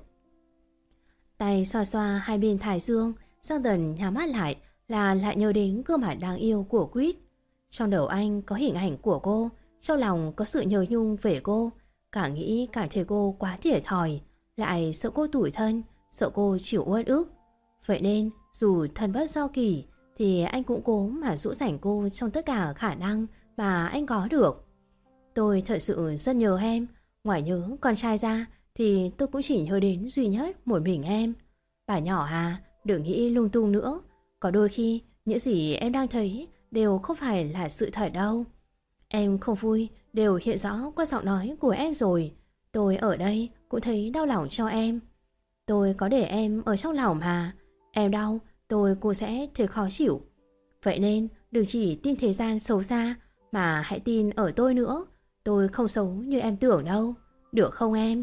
Tay xoa xoa hai bên thái dương, Giang Tần nhắm mắt lại nhớ đến gương mặt đáng yêu của Quýt. Trong đầu anh có hình ảnh của cô, trong lòng có sự nhớ nhung về cô. Càng nghĩ càng thấy cô quá thiệt thòi, lại sợ cô tủi thân, sợ cô chịu uất ức. Vậy nên dù thân bất do kỳ thì anh cũng cố mà dỗ dành cô trong tất cả khả năng mà anh có được. Tôi thật sự rất nhớ em. Ngoài nhớ con trai ra thì tôi cũng chỉ nhớ đến duy nhất một mình em. Bà nhỏ à, đừng nghĩ lung tung nữa. Có đôi khi những gì em đang thấy đều không phải là sự thật đâu. Em không vui đều hiện rõ qua giọng nói của em rồi. Tôi ở đây cũng thấy đau lòng cho em. Tôi có để em ở trong lòng mà. Em đau, tôi cũng sẽ thấy khó chịu. Vậy nên đừng chỉ tin thế gian xấu xa, mà hãy tin ở tôi nữa. Tôi không xấu như em tưởng đâu. Được không em?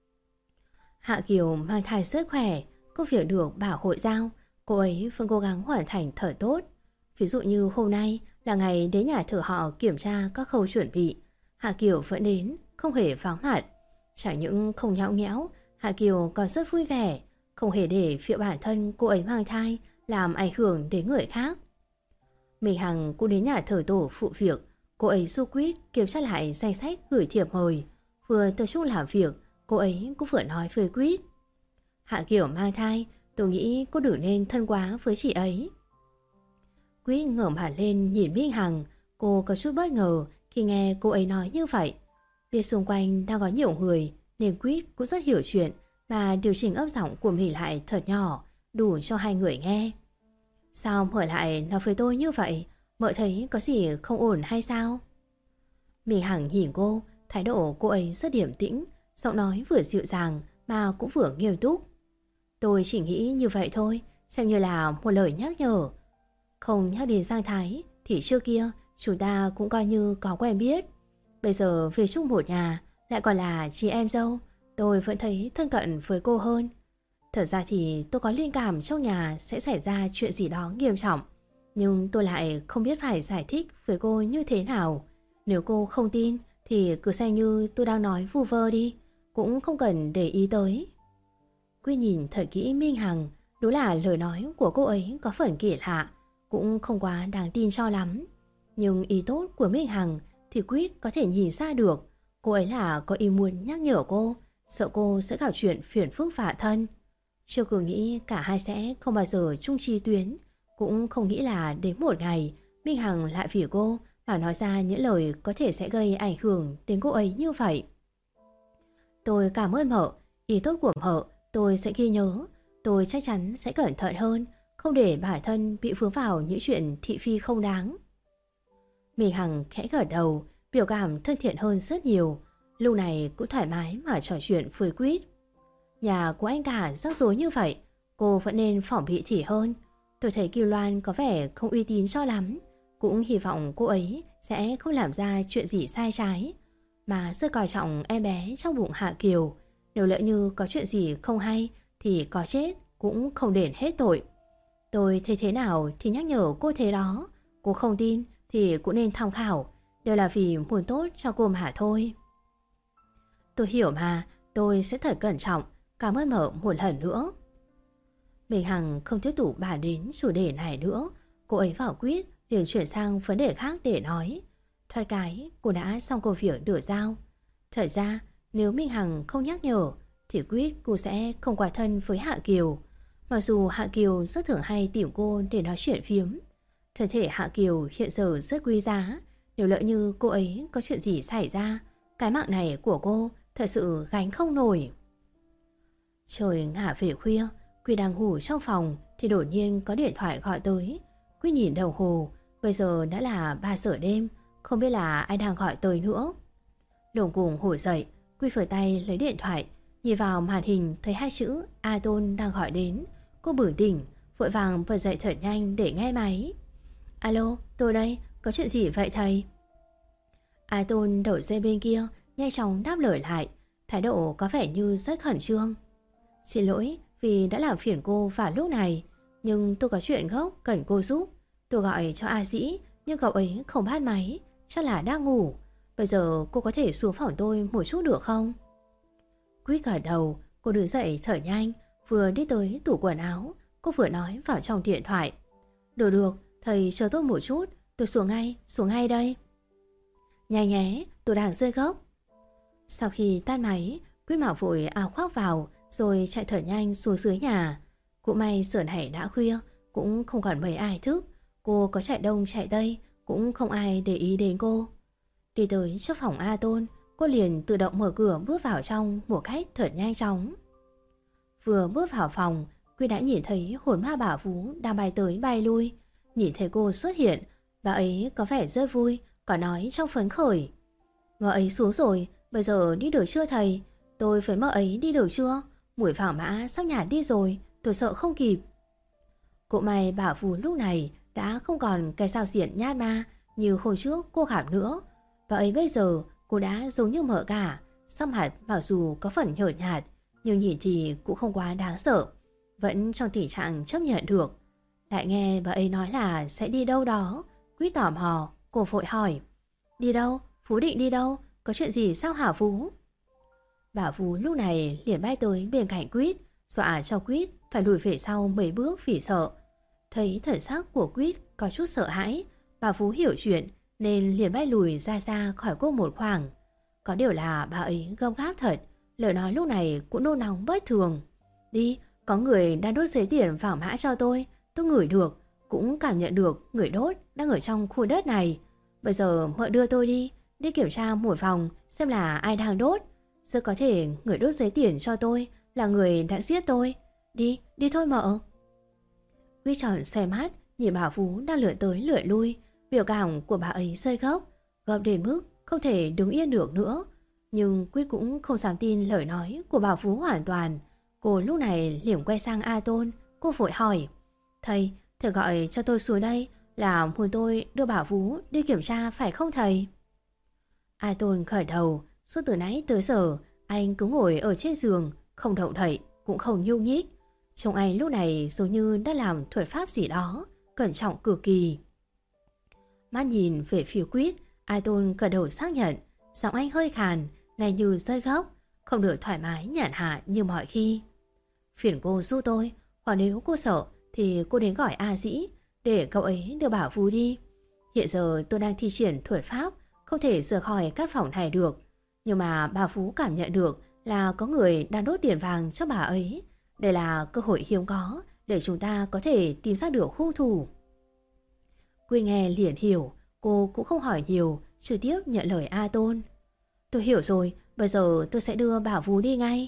Hạ Kiều mang thai rất khỏe. Công việc được bảo hội giao, cô ấy vẫn cố gắng hoàn thành thật tốt. Ví dụ như hôm nay là ngày đến nhà thờ họ kiểm tra các khâu chuẩn bị, Hạ Kiều vẫn đến, không hề vắng mặt. Chẳng những không nhõng nhẽo, Hạ Kiều còn rất vui vẻ, không hề để việc bản thân cô ấy mang thai làm ảnh hưởng đến người khác. Mình Hằng cũng đến nhà thờ tổ phụ việc. Cô ấy giúp Quýt kiểm tra lại danh sách gửi thiệp mời. Vừa tập trung làm việc, cô ấy cũng vừa nói với Quýt. Hạ Kiều mang thai, tôi nghĩ cô đừng nên thân quá với chị ấy. Quýt ngẩng mặt lên nhìn Minh Hằng. Cô có chút bất ngờ khi nghe cô ấy nói như vậy. Biết xung quanh đang có nhiều người nên Quýt cũng rất hiểu chuyện, mà điều chỉnh âm giọng của mình lại thật nhỏ, đủ cho hai người nghe. Sao mợ lại nói với tôi như vậy? Mợ thấy có gì không ổn hay sao? Minh Hằng nhìn cô, thái độ cô ấy rất điềm tĩnh, giọng nói vừa dịu dàng mà cũng vừa nghiêm túc. Tôi chỉ nghĩ như vậy thôi, xem như là một lời nhắc nhở. Không nhắc đến Giang Thái thì trước kia chúng ta cũng coi như có quen biết. Bây giờ về chung một nhà, lại còn là chị em dâu, tôi vẫn thấy thân cận với cô hơn. Thật ra thì tôi có linh cảm trong nhà sẽ xảy ra chuyện gì đó nghiêm trọng, nhưng tôi lại không biết phải giải thích với cô như thế nào. Nếu cô không tin thì cứ xem như tôi đang nói vu vơ đi, cũng không cần để ý tới. Quy nhìn thật kỹ Minh Hằng, đúng là lời nói của cô ấy có phần kỳ lạ, cũng không quá đáng tin cho lắm. Nhưng ý tốt của Minh Hằng thì Quýt có thể nhìn ra được. Cô ấy là có ý muốn nhắc nhở cô, sợ cô sẽ gặp chuyện phiền phức vạ thân. Chưa cứ nghĩ cả hai sẽ không bao giờ chung chi tuyến, cũng không nghĩ là đến một ngày Minh Hằng lại vì cô mà nói ra những lời có thể sẽ gây ảnh hưởng đến cô ấy như vậy. Tôi cảm ơn mợ, ý tốt của mợ tôi sẽ ghi nhớ. Tôi chắc chắn sẽ cẩn thận hơn, không để bản thân bị vướng vào những chuyện thị phi không đáng. Minh Hằng khẽ gật đầu, biểu cảm thân thiện hơn rất nhiều. lúc này cũng thoải mái mà trò chuyện với Quýt. Nhà của anh cả rắc rối như vậy, cô vẫn nên phòng bị thì hơn. Tôi thấy Kim Loan có vẻ không uy tín cho lắm, cũng hy vọng cô ấy sẽ không làm ra chuyện gì sai trái, mà rất coi trọng em bé trong bụng Hạ Kiều. Nếu lỡ như có chuyện gì không hay thì có chết cũng không đền hết tội. Tôi thấy thế nào thì nhắc nhở cô thế đó. Cô không tin thì cũng nên tham khảo, đều là vì muốn tốt cho cô mà thôi. Tôi hiểu mà, tôi sẽ thật cẩn trọng. Cảm ơn mợ một lần nữa. Minh Hằng không tiếp tục bàn đến chủ đề này nữa. Cô ấy vào Quýt liền chuyển sang vấn đề khác để nói. Thoát cái cô đã xong công việc được giao. Thật ra nếu Minh Hằng không nhắc nhở thì Quýt cô sẽ không quá thân với Hạ Kiều. Mặc dù Hạ Kiều rất thường hay tìm cô để nói chuyện phiếm, thân thể Hạ Kiều hiện giờ rất quý giá. Nếu lỡ như cô ấy có chuyện gì xảy ra, cái mạng này của cô thật sự gánh không nổi. Trời ngả về khuya, Quy đang ngủ trong phòng thì đột nhiên có điện thoại gọi tới. Quy nhìn đồng hồ, bây giờ đã là 3 giờ đêm, không biết là ai đang gọi tới nữa. Lồng cùng ngủ dậy, Quy phẩy tay lấy điện thoại, nhìn vào màn hình thấy 2 chữ A Tôn đang gọi đến. Cô bừng tỉnh, vội vàng bật dậy thật nhanh để nghe máy. Alo, tôi đây, có chuyện gì vậy thầy? A Tôn đầu dây bên kia nhanh chóng đáp lời lại, thái độ có vẻ như rất khẩn trương. Xin lỗi vì đã làm phiền cô vào lúc này, nhưng tôi có chuyện gấp cần cô giúp. Tôi gọi cho A Dĩ nhưng cậu ấy không bắt máy, chắc là đang ngủ. Bây giờ cô có thể xuống phòng tôi một chút được không? Quýt gật đầu, cô đứng dậy thở nhanh, vừa đi tới tủ quần áo, cô vừa nói vào trong điện thoại. Được, thầy chờ tôi một chút, tôi xuống ngay đây. Nhanh nhé, tôi đang rơi gấp. Sau khi tắt máy, Quýt mặc vội áo khoác vào rồi chạy thở nhanh xuống dưới nhà. Cũng may giờ này đã khuya, cũng không còn mấy ai thức. Cô có chạy đông chạy tây cũng không ai để ý đến cô. Đi tới trước phòng A Tôn, cô liền tự động mở cửa bước vào trong một cách thật nhanh chóng. Vừa bước vào phòng, Quy đã nhìn thấy hồn ma bà Vú đang bay tới bay lui. Nhìn thấy cô xuất hiện, bà ấy có vẻ rất vui, có nói trong phấn khởi. Mợ ấy xuống rồi, bây giờ đi được chưa thầy? Tôi với mợ ấy đi được chưa? Mùi vàng mã sắp nhạt đi rồi, tôi sợ không kịp. Cũng may bà Vú lúc này đã không còn cái sao diện nhát ma như hồi trước cô gặp nữa. Bà ấy bây giờ cô đã giống như mợ cả, sắc mặt mặc dù có phần nhợt nhạt nhưng nhìn thì cũng không quá đáng sợ, vẫn trong tình trạng chấp nhận được. Lại nghe bà ấy nói là sẽ đi đâu đó. Quýt tò mò, cô vội hỏi. Đi đâu? Phú định đi đâu? Có chuyện gì sao hả Phú? Bà Phú lúc này liền bay tới bên cạnh Quýt, dọa cho Quýt phải lùi về sau mấy bước vì sợ. Thấy thần sắc của Quýt có chút sợ hãi, bà Phú hiểu chuyện nên liền bay lùi ra xa khỏi cô một khoảng. Có điều là bà ấy gấp gáp thật, lời nói lúc này cũng nôn nóng bất thường. Đi, có người đang đốt giấy tiền vàng mã cho tôi ngửi được, cũng cảm nhận được người đốt đang ở trong khu đất này. Bây giờ mợ đưa tôi đi kiểm tra một vòng xem là ai đang đốt. Rất có thể người đốt giấy tiền cho tôi là người đã giết tôi. Đi thôi mợ. Quy tròn xoay mắt nhìn bà Phú đang lượn tới lượn lui, biểu cảm của bà ấy rất gấp đến mức không thể đứng yên được nữa. Nhưng Quyết cũng không dám tin lời nói của bà Phú hoàn toàn. Cô lúc này liền quay sang A Tôn, cô vội hỏi. Thầy gọi cho tôi xuống đây là muốn tôi đưa bà Phú đi kiểm tra phải không thầy? A Tôn khởi đầu, suốt từ nãy tới giờ anh cứ ngồi ở trên giường, không động đậy cũng không nhúc nhích. Trông anh lúc này giống như đã làm thuật pháp gì đó, cẩn trọng cực kỳ. Mắt nhìn về phía Quýt, A Tôn gật đầu xác nhận, giọng anh hơi khàn, ngay như rất gấp, không được thoải mái nhàn hạ như mọi khi. Phiền cô giúp tôi, hoặc nếu cô sợ thì cô đến gọi A Dĩ để cậu ấy đưa bà Phú đi. Hiện giờ tôi đang thi triển thuật pháp, không thể rời khỏi căn phòng này được. Nhưng mà bà Phú cảm nhận được là có người đang đốt tiền vàng cho bà ấy. Đây là cơ hội hiếm có để chúng ta có thể tìm ra được hung thủ. Quy nghe liền hiểu, cô cũng không hỏi nhiều, trực tiếp nhận lời A Tôn. Tôi hiểu rồi, bây giờ tôi sẽ đưa bà Phú đi ngay.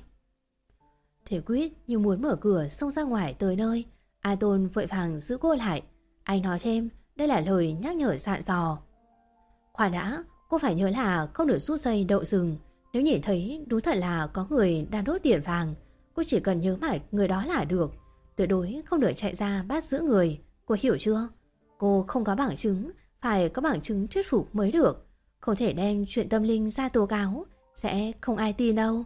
Thế Quýt như muốn mở cửa xông ra ngoài tới nơi. A Tôn vội vàng giữ cô lại. Anh nói thêm, đây là lời nhắc nhở dặn dò. Khoan đã, cô phải nhớ là không được rút dây đậu rừng. Nếu nhìn thấy đúng thật là có người đang đốt tiền vàng, cô chỉ cần nhớ mặt người đó là được. Tuyệt đối không được chạy ra bắt giữ người. Cô hiểu chưa? Cô không có bằng chứng, phải có bằng chứng thuyết phục mới được. Không thể đem chuyện tâm linh ra tố cáo, sẽ không ai tin đâu.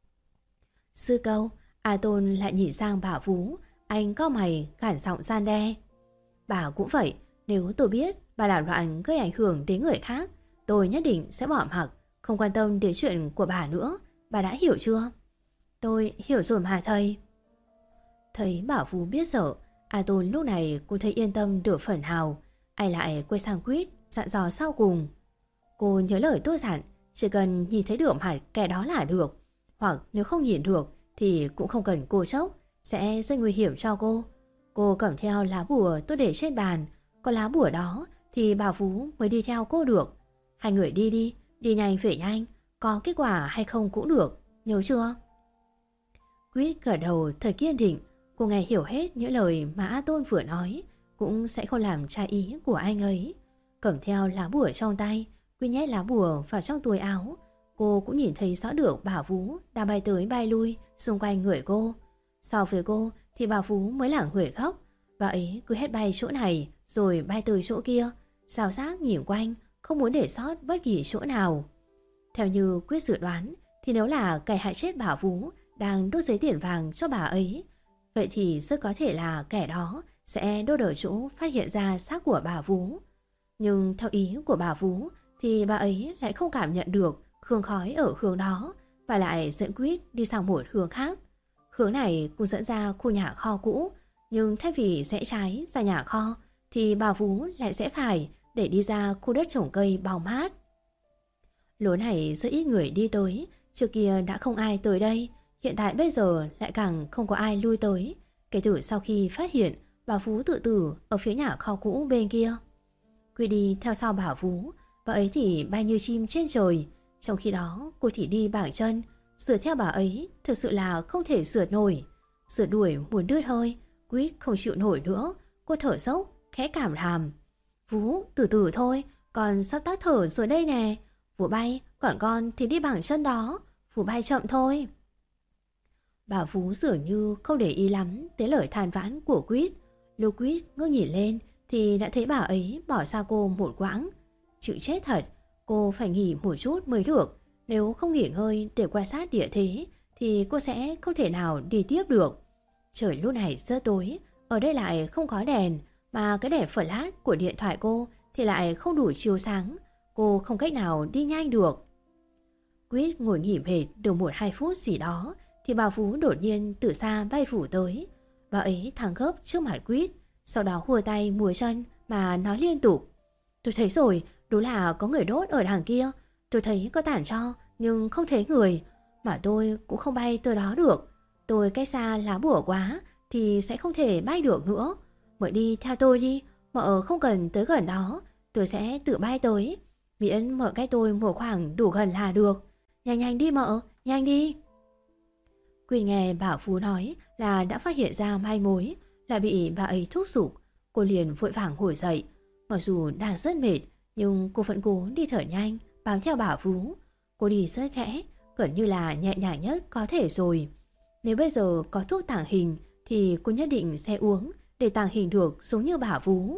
Sư câu, A Tôn lại nhìn sang bà Vú. Anh cau mày gằn giọng gian đe. Bà cũng vậy, nếu tôi biết bà làm loạn gây ảnh hưởng đến người khác, tôi nhất định sẽ bỏ mặc, không quan tâm đến chuyện của bà nữa. Bà đã hiểu chưa? Tôi hiểu rồi mà thầy. Thấy bảo Phú biết sợ, A Tôn lúc này cũng thấy yên tâm được phần hào. Anh lại quay sang Quýt dặn dò sau cùng. Cô nhớ lời tôi dặn, chỉ cần nhìn thấy được mặt kẻ đó là được. Hoặc nếu không nhìn được thì cũng không cần cô chốc, sẽ rất nguy hiểm cho cô. Cô cầm theo lá bùa tôi để trên bàn, có lá bùa đó thì bà Phú mới đi theo cô được. Hai người đi, đi nhanh về nhanh, có kết quả hay không cũng được, nhớ chưa? Quýt gật đầu thật kiên định. Cô nghe hiểu hết những lời mà A Tôn vừa nói, cũng sẽ không làm trái ý của anh ấy. Cầm theo lá bùa trong tay, Quýt nhét lá bùa vào trong túi áo. Cô cũng nhìn thấy rõ được bà Vú đang bay tới bay lui xung quanh người cô. So với cô thì bà Vú mới là người khóc. Bà ấy cứ hết bay chỗ này rồi bay tới chỗ kia, xào xác nhìn quanh, không muốn để sót bất kỳ chỗ nào. Theo như Quyết dự đoán thì nếu là kẻ hại chết bà Vú đang đốt giấy tiền vàng cho bà ấy, vậy thì rất có thể là kẻ đó sẽ đốt ở chỗ phát hiện ra xác của bà Vú. Nhưng theo ý của bà Vú thì bà ấy lại không cảm nhận được hương khói ở hướng đó và lại dẫn Quýt đi sang một hướng khác. Hướng này cũng dẫn ra khu nhà kho cũ, nhưng thay vì rẽ trái ra nhà kho thì bà Vú lại rẽ phải để đi ra khu đất trồng cây bao mát. Lối này rất ít người đi tới, trước kia đã không ai tới đây, hiện tại bây giờ lại càng không có ai lui tới, kể từ sau khi phát hiện bà Vú tự tử ở phía nhà kho cũ bên kia. Quy đi theo sau bà Vú, bà ấy thì bay như chim trên trời, trong khi đó cô thì đi bằng chân, sửa theo bà ấy thực sự là không thể sửa nổi. Sửa đuổi muốn đứt hơi, Quýt không chịu nổi nữa, cô thở dốc, khẽ cảm thầm. Vú, từ từ thôi, con sắp tắt thở rồi đây nè. Vú bay, còn con thì đi bằng chân đó, Vú bay chậm thôi. Bà Vú dường như không để ý lắm tới lời than vãn của Quýt. Lúc Quýt ngước nhìn lên thì đã thấy bà ấy bỏ xa cô một quãng. Chịu chết thật, cô phải nghỉ một chút mới được. Nếu không nghỉ ngơi để quan sát địa thế thì cô sẽ không thể nào đi tiếp được. Trời lúc này rất tối, ở đây lại không có đèn, mà cái đèn flash của điện thoại cô thì lại không đủ chiếu sáng. Cô không cách nào đi nhanh được. Quýt ngồi nghỉ mệt được 1-2 phút gì đó thì bà Phú đột nhiên từ xa bay phủ tới. Bà ấy thắng gấp trước mặt Quýt, sau đó hùa tay múa chân mà nói liên tục. Tôi thấy rồi, đúng là có người đốt ở đằng kia. Tôi thấy có tản tro nhưng không thấy người, mà tôi cũng không bay tới đó được. Tôi cách xa lá bùa quá thì sẽ không thể bay được nữa. Mợ đi theo tôi đi, mợ không cần tới gần đó, tôi sẽ tự bay tới. Miễn mợ cách tôi một khoảng đủ gần là được. Nhanh nhanh đi mợ, nhanh đi. Quyên nghe bà Phú nói là đã phát hiện ra manh mối, là bị bà ấy thúc giục. Cô liền vội vàng ngồi dậy. Mặc dù đang rất mệt nhưng cô vẫn cố đi thở nhanh, bám theo bà Phú. Cô đi rất khẽ, gần như là nhẹ nhàng nhất có thể rồi. Nếu bây giờ có thuốc tàng hình thì cô nhất định sẽ uống để tàng hình được giống như bà Phú.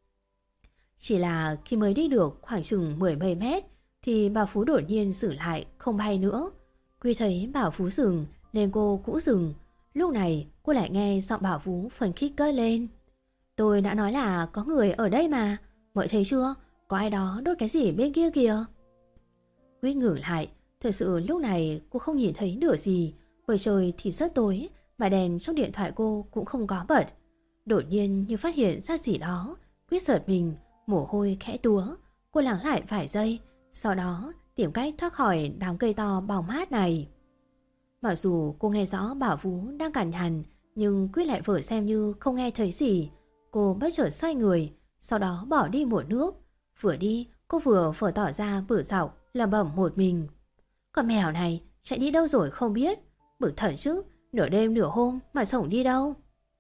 Chỉ là khi mới đi được khoảng chừng 10 mét thì bà Phú đột nhiên dừng lại, không bay nữa. Quy thấy bà Phú dừng nên cô cũng dừng. Lúc này cô lại nghe giọng bà Phú phấn khích cất lên. Tôi đã nói là có người ở đây mà, mọi thấy chưa? Có ai đó đốt cái gì bên kia kìa. Quyết ngừng lại, thật sự lúc này cô không nhìn thấy được gì, bởi trời thì rất tối, mà đèn trong điện thoại cô cũng không có bật. Đột nhiên như phát hiện ra gì đó, Quyết giật mình, mồ hôi khẽ túa. Cô lắng lại vài giây, sau đó tìm cách thoát khỏi đám cây to bao mát này. Mặc dù cô nghe rõ bà Vú đang cằn nhằn, nhưng Quyết lại vờ xem như không nghe thấy gì. Cô bất chợt xoay người, sau đó bỏ đi một nước. Vừa đi, cô vừa tỏ ra bự dọc, lẩm bẩm một mình. Con mèo này chạy đi đâu rồi không biết. Bực thật chứ, nửa đêm nửa hôm mà sổng đi đâu.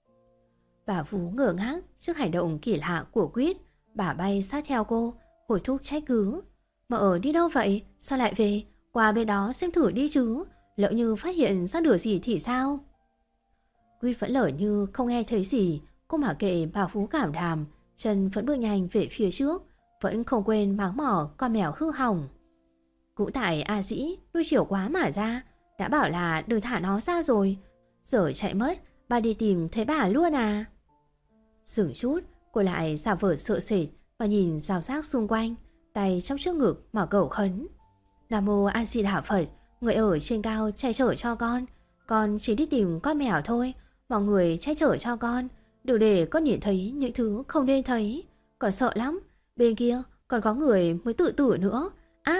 Bà Vú ngơ ngác trước hành động kỳ lạ của Quyết. Bà bay sát theo cô, hồi thúc trách cứ. Mợ đi đâu vậy? Sao lại về? Qua bên đó xem thử đi chứ, lỡ như phát hiện ra điều gì thì sao? Quýt vẫn lỡ như không nghe thấy gì. Cô mặc kệ bà Phú cảm đàm, chân vẫn bước nhanh về phía trước, vẫn không quên mắng mỏ con mèo hư hỏng. Cũng tại A Dĩ nuôi chiều quá mà ra, đã bảo là đừng thả nó ra rồi, giờ chạy mất, bà đi tìm thấy bà luôn à? Dừng chút, cô lại giả vờ sợ sệt và nhìn rào rác xung quanh, tay trong trước ngực mà cầu khấn. Nam mô A Di Đà Phật, người ở trên cao che chở cho con chỉ đi tìm con mèo thôi, mọi người che chở cho con, đừng để con nhìn thấy những thứ không nên thấy, con sợ lắm, bên kia còn có người mới tự tử nữa.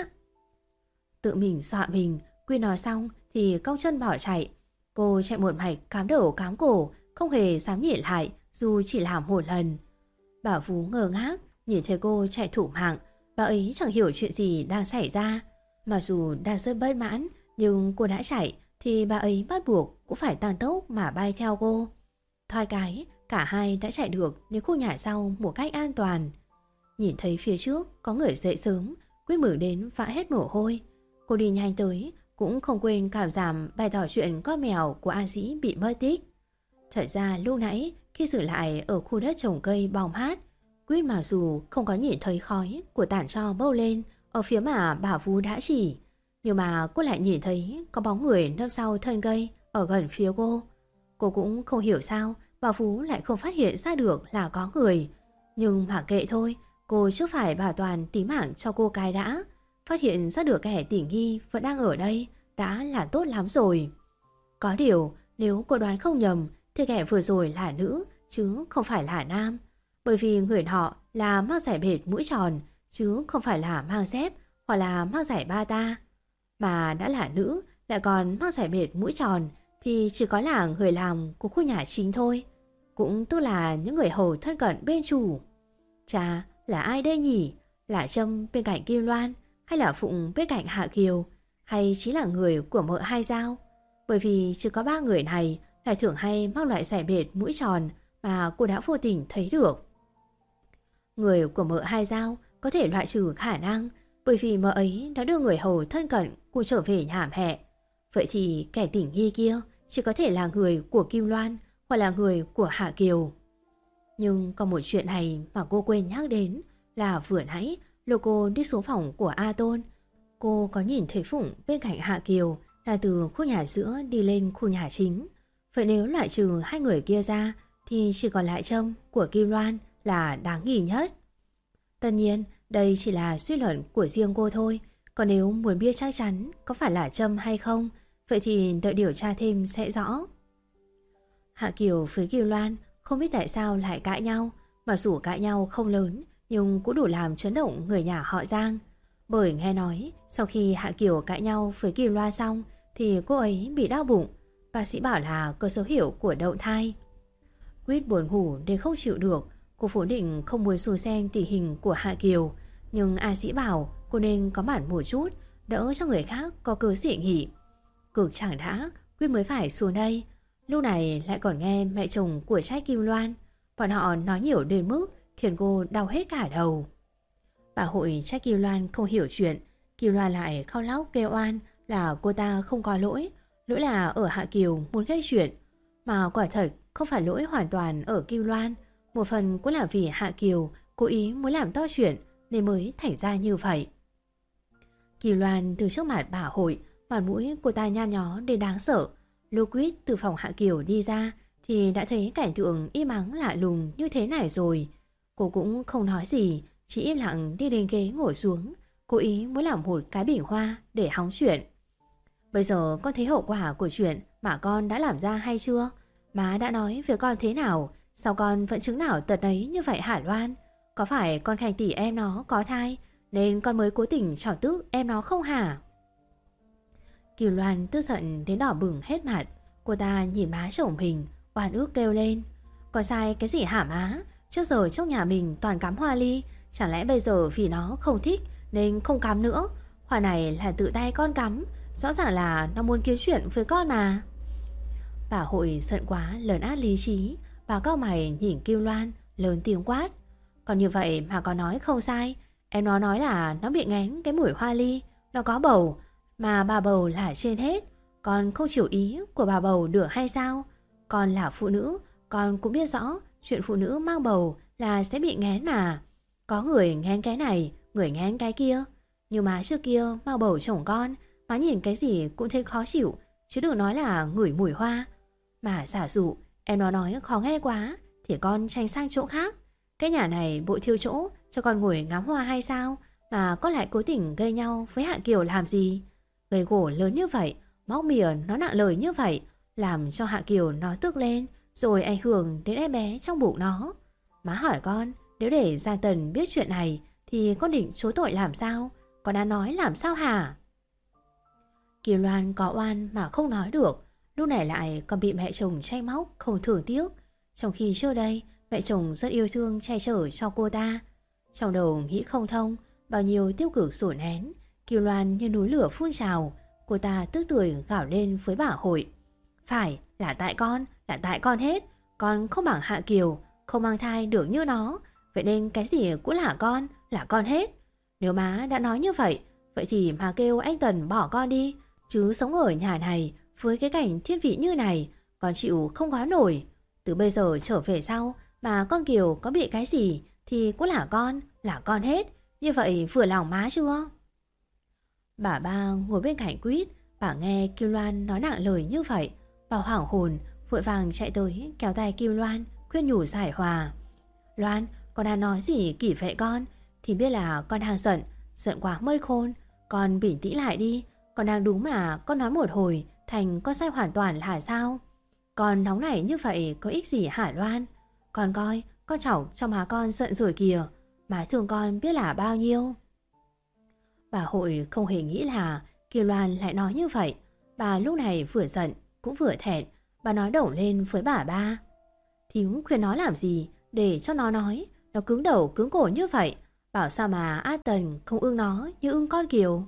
Tự mình dọa mình. Quy nói xong thì cong chân bỏ chạy. Cô chạy một mạch cám đầu cám cổ, không hề dám nhìn lại dù chỉ làm một lần. Bà Vú ngơ ngác nhìn thấy cô chạy thủ mạng. Bà ấy chẳng hiểu chuyện gì đang xảy ra. Mặc dù đang rất bất mãn, nhưng cô đã chạy thì bà ấy bắt buộc cũng phải tăng tốc mà bay theo cô. Thoát cái, cả hai đã chạy được đến khu nhà sau một cách an toàn. Nhìn thấy phía trước có người dậy sớm, Quyết mừng đến vã hết mồ hôi. Cô đi nhanh tới, cũng không quên cảm giảm bày tỏ chuyện con mèo của A Dĩ bị mất tích. Thật ra lúc nãy khi dừng lại ở khu đất trồng cây bóng mát, Quyết mặc dù không có nhìn thấy khói của tàn tro bốc lên ở phía mà bà Vú đã chỉ, nhưng mà cô lại nhìn thấy có bóng người nấp sau thân cây ở gần phía cô. Cô cũng không hiểu sao bà Vú lại không phát hiện ra được là có người. Nhưng mà kệ thôi, cô trước phải bảo toàn tính mạng cho cô cái đã. Phát hiện ra được kẻ tình nghi vẫn đang ở đây đã là tốt lắm rồi. Có điều nếu cô đoán không nhầm thì kẻ vừa rồi là nữ chứ không phải là nam. Bởi vì người họ là mang giày bệt mũi tròn chứ không phải là mang dép hoặc là mang giày bata. Mà đã là nữ lại còn mang giày bệt mũi tròn thì chỉ có là người làm của khu nhà chính thôi. Cũng tức là những người hầu thân cận bên chủ. Chà, là ai đây nhỉ? Là Trâm bên cạnh Kim Loan, hay là Phụng bên cạnh Hạ Kiều, hay chỉ là người của mợ Hai Dao? Bởi vì chỉ có 3 người này lại thường hay mang loại giày bệt mũi tròn mà cô đã vô tình thấy được. Người của mợ Hai Dao có thể loại trừ khả năng bởi vì mợ ấy đã đưa người hầu thân cận cùng trở về nhà mẹ. Vậy thì kẻ tình nghi kia chỉ có thể là người của Kim Loan hoặc là người của Hạ Kiều. Nhưng còn một chuyện này mà cô quên nhắc đến là vừa nãy lúc cô đi xuống phòng của A Tôn, cô có nhìn thấy Phụng bên cạnh Hạ Kiều là từ khu nhà giữa đi lên khu nhà chính. Vậy nếu loại trừ hai người kia ra thì chỉ còn lại Trâm của Kim Loan là đáng nghi nhất. Tất nhiên đây chỉ là suy luận của riêng cô thôi. Còn nếu muốn biết chắc chắn có phải là Trâm hay không, vậy thì đợi điều tra thêm sẽ rõ. Hạ Kiều với Kim Loan không biết tại sao lại cãi nhau, mà dù cãi nhau không lớn nhưng cũng đủ làm chấn động người nhà họ Giang. Bởi nghe nói sau khi Hạ Kiều cãi nhau với Kim Loan xong thì cô ấy bị đau bụng. Bác sĩ bảo là có dấu hiệu của đậu thai. Quyết buồn ngủ đến không chịu được. Cô phủ định không muốn xù xem tình hình của Hạ Kiều, nhưng A Sĩ bảo cô nên có mặt một chút, đỡ cho người khác có cơ dị nghỉ. Cực chẳng đã, Quyết mới phải xuống đây. Lúc này lại còn nghe mẹ chồng của trách Kim Loan. Bọn họ nói nhiều đến mức khiến cô đau hết cả đầu. Bà hội trách Kim Loan không hiểu chuyện. Kim Loan lại khóc lóc kêu oan là cô ta không có lỗi. Lỗi là ở Hạ Kiều muốn gây chuyện. Mà quả thật không phải lỗi hoàn toàn ở Kim Loan. Một phần cũng là vì Hạ Kiều cố ý muốn làm to chuyện nên mới thành ra như vậy. Kim Loan từ trước mặt bà hội, mặt mũi cô ta nhăn nhó đến đáng sợ. Lúc Quyết từ phòng Hạ Kiều đi ra thì đã thấy cảnh tượng im ắng lạ lùng như thế này rồi. Cô cũng không nói gì, chỉ im lặng đi đến ghế ngồi xuống, cố ý muốn làm một cái bình hoa để hóng chuyện. Bây giờ con thấy hậu quả của chuyện mà con đã làm ra hay chưa? Má đã nói với con thế nào? Sao con vẫn chứng nào tật ấy như vậy hả Loan? Có phải con Khanh tỷ em nó có thai nên con mới cố tình trò tức em nó không hả? Kiều Loan tức giận đến đỏ bừng hết mặt. Cô ta nhìn má chồng mình, oan ức kêu lên. Có sai cái gì hả má? Trước giờ trong nhà mình toàn cắm hoa ly, chẳng lẽ bây giờ vì nó không thích nên không cắm nữa? Hoa này là tự tay con cắm, rõ ràng là nó muốn kiếm chuyện với con mà. Bà hội giận quá lấn át lý trí. Bà cau mày nhìn Kim Loan lớn tiếng quát. Còn như vậy mà có nói không sai. Em nó nói là nó bị nghén cái mùi hoa ly, nó có bầu. Mà bà bầu là trên hết, con không chịu ý của bà bầu được hay sao? Con là phụ nữ, con cũng biết rõ chuyện phụ nữ mang bầu là sẽ bị nghén mà. Có người nghén cái này, người nghén cái kia. Nhưng mà trước kia mang bầu chồng con, má nhìn cái gì cũng thấy khó chịu, chứ đừng nói là ngửi mùi hoa. Mà giả dụ em nó nói khó nghe quá thì con tranh sang chỗ khác. Cái nhà này bộ thiêu chỗ cho con ngồi ngắm hoa hay sao? Mà con lại cố tình gây nhau với Hạ Kiều làm gì? Gây gổ lớn như vậy, móc mỉa nó nặng lời như vậy, làm cho Hạ Kiều nó tức lên, rồi ảnh hưởng đến em bé trong bụng nó. Má hỏi con, nếu để Giang Tần biết chuyện này thì con định chối tội làm sao? Con đã nói làm sao hả? Kiều Loan có oan mà không nói được, lúc này lại còn bị mẹ chồng trách móc không thương tiếc. Trong khi trước đây mẹ chồng rất yêu thương che chở cho cô ta. Trong đầu nghĩ không thông, bao nhiêu tiêu cực sủa nén, Kiều Loan như núi lửa phun trào. Cô ta tức tưởi gào lên với bà Hội. Phải, là tại con hết. Con không bằng Hạ Kiều, không mang thai được như nó, vậy nên cái gì cũng là con hết. Nếu má đã nói như vậy, vậy thì má kêu anh Tần bỏ con đi, chứ sống ở nhà này với cái cảnh thiên vị như này, con chịu không gói nổi. Từ bây giờ trở về sau mà con Kiều có bị cái gì thì cũng là con hết. Như vậy vừa lòng má chưa? Bà ba ngồi bên cạnh Quýt, bà nghe Kim Loan nói nặng lời như vậy, bà hoảng hồn vội vàng chạy tới kéo tay Kim Loan khuyên nhủ giải hòa. Loan, con đang nói gì kỳ vậy con? Thì biết là con đang giận quá mất khôn. Con bình tĩnh lại đi, con đang đúng mà con nói một hồi thành con sai hoàn toàn là sao? Con nóng nảy như vậy có ích gì hả Loan? Con coi, con chọc cho má con giận rồi kìa, má thương con biết là bao nhiêu. Bà Hội không hề nghĩ là Kiều Loan lại nói như vậy. Bà lúc này vừa giận cũng vừa thẹn. Bà nói đổng lên với bà ba. Thím khuyên nó làm gì để cho nó nói? Nó cứng đầu cứng cổ như vậy, bảo sao mà A Tần không ưng nó như ưng con Kiều.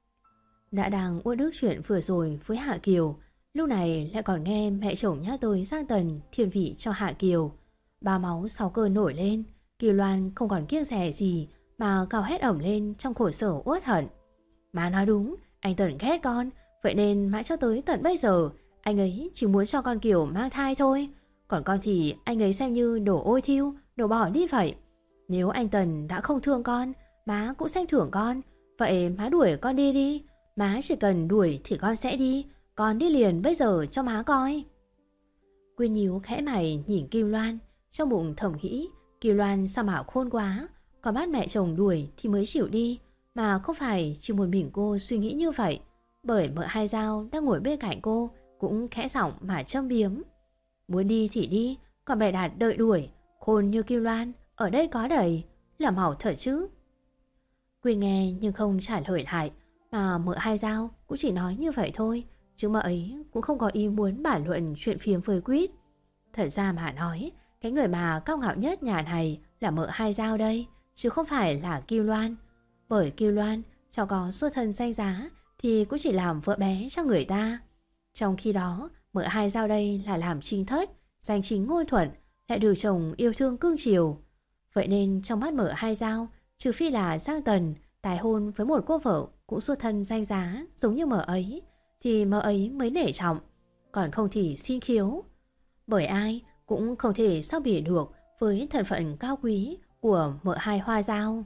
Đã đang uất ức chuyện vừa rồi với Hạ Kiều, lúc này lại còn nghe mẹ chồng nhắc tới Giang Tần thiên vị cho Hạ Kiều. Ba máu sáu cơn nổi lên. Kiều Loan không còn kiêng dè gì mà gào hét ẩm lên trong khổ sở uất hận. Má nói đúng, anh Tần ghét con, vậy nên mãi cho tới tận bây giờ anh ấy chỉ muốn cho con Kiều mang thai thôi. Còn con thì anh ấy xem như đồ ôi thiêu, đồ bỏ đi vậy. Nếu anh Tần đã không thương con, má cũng xem thưởng con. Vậy má đuổi con đi đi. Má chỉ cần đuổi thì con sẽ đi. Con đi liền bây giờ cho má coi. Quyên nhíu khẽ mày nhìn Kim Loan, trong bụng thầm nghĩ Kim Loan sao mà khôn quá. Còn bắt mẹ chồng đuổi thì mới chịu đi, mà không phải chỉ một mình cô suy nghĩ như vậy. Bởi mợ Hai Dao đang ngồi bên cạnh cô cũng khẽ giọng mà châm biếm. Muốn đi thì đi, còn bày đặt đợi đuổi, khôn như Kim Loan ở đây có đầy, làm hỏng thật chứ. Quyên nghe nhưng không trả lời lại, mà mợ Hai Dao cũng chỉ nói như vậy thôi, chứ mợ ấy cũng không có ý muốn bàn luận chuyện phiếm với Quýt. Thật ra mà nói, cái người mà cao ngạo nhất nhà này là mợ Hai Dao đây, chứ không phải là Kim Loan. Bởi Kim Loan cho có xuất thân danh giá thì cũng chỉ làm vợ bé cho người ta. Trong khi đó mợ Hai Dao đây là làm chính thất, danh chính ngôn thuận, lại được chồng yêu thương cương chiều. Vậy nên trong mắt mợ Hai Dao, trừ phi là Giang Tần tái hôn với một cô vợ cũng xuất thân danh giá giống như mợ ấy, thì mợ ấy mới nể trọng, còn không thì xin khiếu. Bởi ai cũng không thể so bì được với thân phận cao quý của mợ Hai Hoa Dao.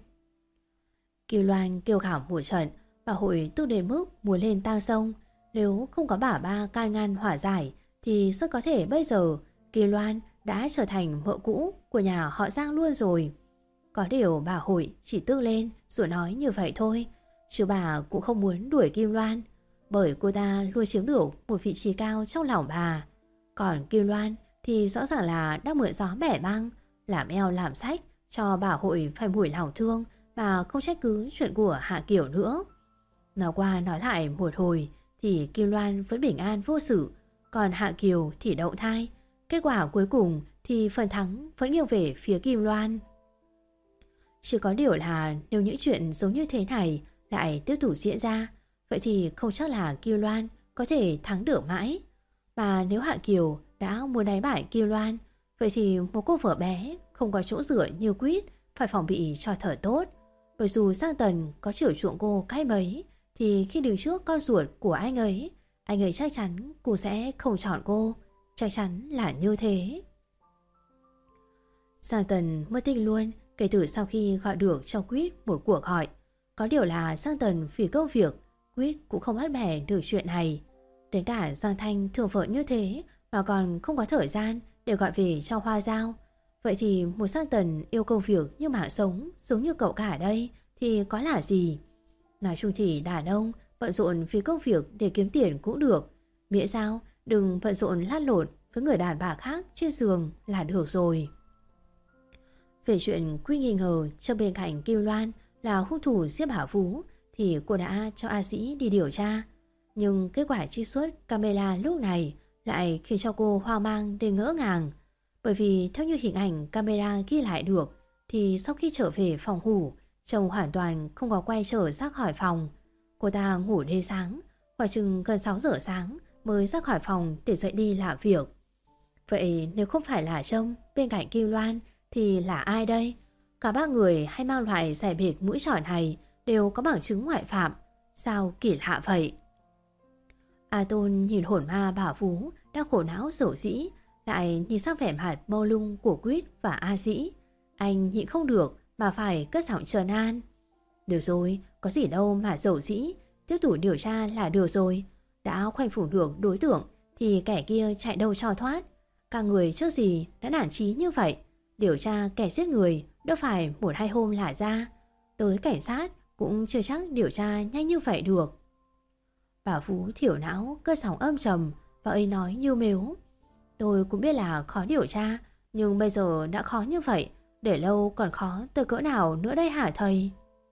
Kiều Loan kêu khảo một trận, bà Hội tức đến mức muốn lên tang sông. Nếu không có bà ba can ngăn hỏa giải thì rất có thể bây giờ Kiều Loan đã trở thành vợ cũ của nhà họ Giang luôn rồi. Có điều bà Hội chỉ tức lên rồi nói như vậy thôi, chứ bà cũng không muốn đuổi Kim Loan, bởi cô ta luôn chiếm được một vị trí cao trong lòng bà. Còn Kim Loan thì rõ ràng là đang mượn gió bẻ băng, làm eo làm sách cho bà Hội phải mủi lòng thương mà không trách cứ chuyện của Hạ Kiều nữa. Nói qua nói lại một hồi thì Kim Loan vẫn bình an vô sự, còn Hạ Kiều thì đậu thai. Kết quả cuối cùng thì phần thắng vẫn nghiêng về phía Kim Loan. Chỉ có điều là nếu những chuyện giống như thế này lại tiếp tục diễn ra, vậy thì không chắc là Kim Loan có thể thắng được mãi. Mà nếu Hạ Kiều đã muốn đánh bại Kim Loan, vậy thì một cô vợ bé không có chỗ dựa như Quýt phải phòng bị cho thật tốt. Bởi dù Giang Tần có chiều chuộng cô cách mấy thì khi đứng trước con ruột của anh ấy chắc chắn cô sẽ không chọn cô. Chắc chắn là như thế. Giang Tần mất tích luôn kể từ sau khi gọi được cho Quýt một cuộc gọi. Có điều là Giang Tần vì công việc, Quýt cũng không bắt bẻ được chuyện này. Đến cả Giang Thanh thương vợ như thế mà còn không có thời gian để gọi về cho Hoa Giao. Vậy thì một Giang Tần yêu công việc như mạng sống, giống như cậu cả đây thì có là gì? Nói chung thì đàn ông bận rộn vì công việc để kiếm tiền cũng được, miễn sao đừng bận rộn lăn lộn với người đàn bà khác trên giường là được rồi. Về chuyện Quy nghi ngờ trong bên cạnh Kim Loan là hung thủ giết Bảo Phú thì cô đã cho A Sĩ đi điều tra. Nhưng kết quả trích xuất camera lúc này lại khiến cho cô hoang mang đến ngỡ ngàng. Bởi vì theo như hình ảnh camera ghi lại được thì sau khi trở về phòng ngủ, chồng hoàn toàn không có quay trở ra khỏi phòng. Cô ta ngủ đến sáng, khoảng chừng gần 6 giờ sáng mới ra khỏi phòng để dậy đi làm việc. Vậy nếu không phải là chồng bên cạnh Kim Loan thì là ai đây? Cả ba người hay mang loại giải biệt mũi tròn này đều có bằng chứng ngoại phạm. Sao kỳ lạ vậy? A Tôn nhìn hồn ma Bảo Phú đang khổ não sầu dĩ, lại nhìn sang vẻ mặt mâu lung của Quýt và A Dĩ. Anh nhịn không được mà phải cất giọng trấn an. Được rồi, có gì đâu mà sầu dĩ, tiếp tục điều tra là được rồi. Đã khoanh vùng được đối tượng thì kẻ kia chạy đâu cho thoát. Các người trước gì đã nản chí như vậy? Điều tra kẻ giết người đâu phải 1-2 hôm là ra. Tới cảnh sát cũng chưa chắc điều tra nhanh như vậy được. Bảo Phú thiểu não cơ giọng âm trầm và ấy nói như mếu. Tôi cũng biết là khó điều tra, nhưng bây giờ đã khó như vậy, để lâu còn khó tới cỡ nào nữa đây hả thầy?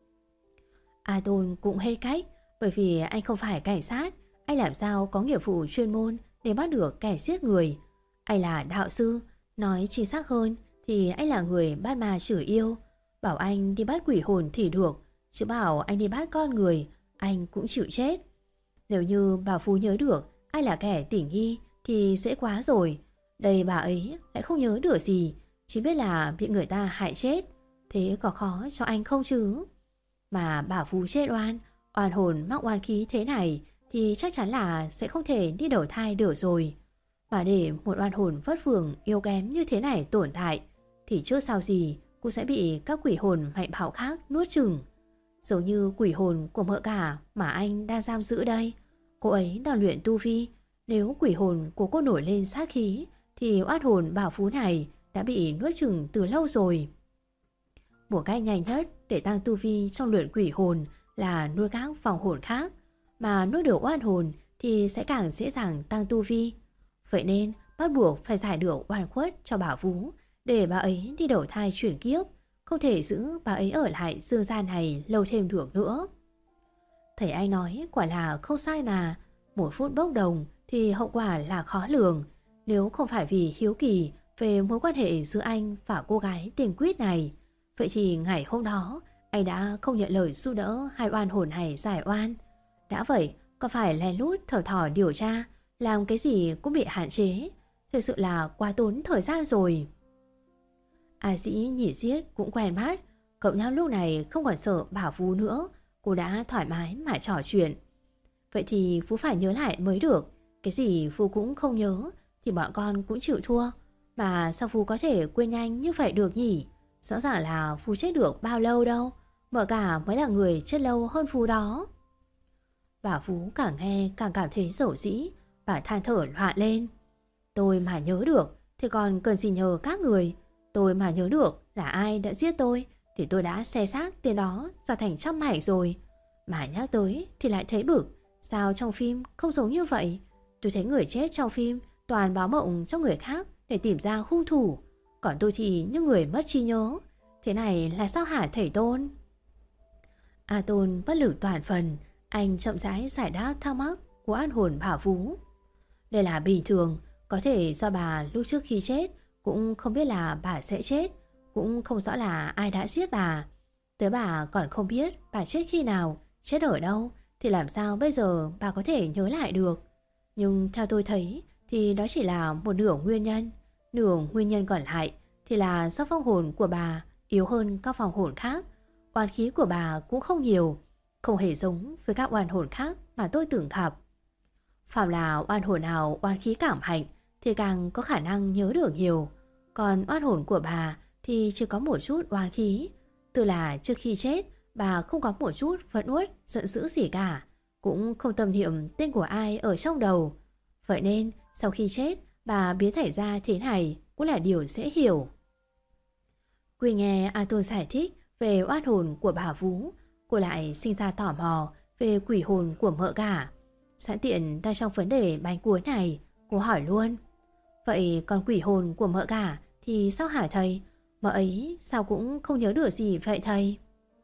A Tôn cũng hết cách, bởi vì anh không phải cảnh sát, anh làm sao có nghiệp vụ chuyên môn để bắt được kẻ giết người. Anh là đạo sư, nói chính xác hơn thì anh là người bắt ma chửi yêu. Bảo anh đi bắt quỷ hồn thì được, chứ bảo anh đi bắt con người, anh cũng chịu chết. Nếu như bà Phú nhớ được ai là kẻ tình nghi thì dễ quá rồi. Đây bà ấy lại không nhớ được gì, chỉ biết là bị người ta hại chết. Thế có khó cho anh không chứ? Mà bà Phú chết oan hồn mắc oan khí thế này thì chắc chắn là sẽ không thể đi đầu thai được rồi. Mà để một oan hồn vất vưởng yếu kém như thế này tồn tại thì trước sau gì cũng sẽ bị các quỷ hồn mạnh bạo khác nuốt chửng. Giống như quỷ hồn của mợ cả mà anh đang giam giữ đây. Cô ấy đang luyện tu vi. Nếu quỷ hồn của cô nổi lên sát khí thì oan hồn Bảo Phú này đã bị nuốt chửng từ lâu rồi. Một cách nhanh nhất để tăng tu vi trong luyện quỷ hồn là nuốt các vòng hồn khác. Mà nuốt được oan hồn thì sẽ càng dễ dàng tăng tu vi. Vậy nên bắt buộc phải giải được oan khuất cho Bảo Phú để bà ấy đi đầu thai chuyển kiếp. Không thể giữ bà ấy ở lại dương gian này lâu thêm được nữa. Thầy anh nói quả là không sai mà. 1 phút bốc đồng thì hậu quả là khó lường. Nếu không phải vì hiếu kỳ về mối quan hệ giữa anh và cô gái tên Quýt này, vậy thì ngày hôm đó anh đã không nhận lời giúp đỡ hai oan hồn này giải oan. Đã vậy còn phải lén lút thở thỏ điều tra, làm cái gì cũng bị hạn chế. Thực sự là quá tốn thời gian rồi. A Dĩ nhìn giết cũng quen mắt. Cậu nhau lúc này không còn sợ Bảo Phú nữa. Cô đã thoải mái mà trò chuyện. Vậy thì Phú phải nhớ lại mới được. Cái gì Phú cũng không nhớ thì bọn con cũng chịu thua. Mà sao Phú có thể quên nhanh như vậy được nhỉ? Rõ ràng là Phú chết được bao lâu đâu. Mợ cả mới là người chết lâu hơn Phú đó. Bảo Phú càng nghe càng cảm thấy dầu dĩ và than thở loạn lên. Tôi mà nhớ được thì còn cần gì nhờ các người. Tôi mà nhớ được là ai đã giết tôi thì tôi đã xé xác tên đó ra thành trăm mảnh rồi. Mà nhắc tới thì lại thấy bực. Sao trong phim không giống như vậy? Tôi thấy người chết trong phim toàn báo mộng cho người khác để tìm ra hung thủ. Còn tôi thì như người mất trí nhớ. Thế này là sao hả thầy Tôn? A Tôn bất lực toàn phần. Anh chậm rãi giải đáp thắc mắc của an hồn Bảo Phú. Đây là bình thường. Có thể do bà lúc trước khi chết cũng không biết là bà sẽ chết, cũng không rõ là ai đã giết bà. Tới bà còn không biết bà chết khi nào, chết ở đâu thì làm sao bây giờ bà có thể nhớ lại được. Nhưng theo tôi thấy thì đó chỉ là một nửa nguyên nhân. Nửa nguyên nhân còn lại thì là do vong hồn của bà yếu hơn các vong hồn khác. Oán khí của bà cũng không nhiều. không hề giống với các oan hồn khác mà tôi từng gặp. Phàm là oan hồn nào oan khí cảm hạnh thì càng có khả năng nhớ được nhiều. Còn oan hồn của bà thì chỉ có một chút oan khí. Tức là trước khi chết, bà không có một chút phẫn uất, giận dữ gì cả, cũng không tâm niệm tên của ai ở trong đầu. Vậy nên sau khi chết, bà biến thành ra thế này cũng là điều dễ hiểu. Quy nghe A Tôn giải thích về oan hồn của bà Vú, cô lại sinh ra tò mò về quỷ hồn của mợ cả. Sẵn tiện đang trong vấn đề bánh cuốn này, cô hỏi luôn: vậy còn quỷ hồn của mợ cả thì sao hả thầy? Mợ ấy sao cũng không nhớ được gì vậy thầy?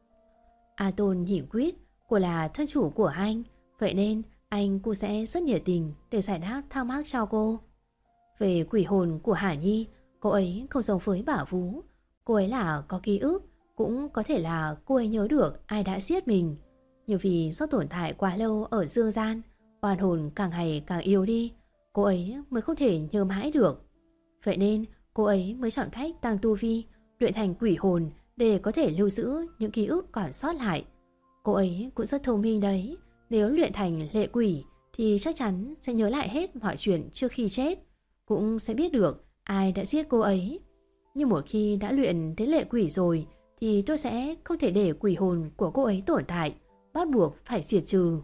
A Tôn nhìn Quýt, cô là thân chủ của anh, vậy nên anh cũng sẽ rất nhiệt tình để giải đáp thắc mắc cho cô. Về quỷ hồn của Hà Nhi, cô ấy không giống với bà Vú. Cô ấy là có ký ức, cũng có thể là cô ấy nhớ được ai đã giết mình. Nhưng vì do tồn tại quá lâu ở dương gian, oan hồn càng ngày càng yếu đi, cô ấy mới không thể nhớ mãi được. Vậy nên cô ấy mới chọn cách tăng tu vi, luyện thành quỷ hồn để có thể lưu giữ những ký ức còn sót lại. Cô ấy cũng rất thông minh đấy, nếu luyện thành lệ quỷ thì chắc chắn sẽ nhớ lại hết mọi chuyện trước khi chết, cũng sẽ biết được ai đã giết cô ấy. Nhưng một khi đã luyện đến lệ quỷ rồi thì tôi sẽ không thể để quỷ hồn của cô ấy tồn tại, bắt buộc phải diệt trừ.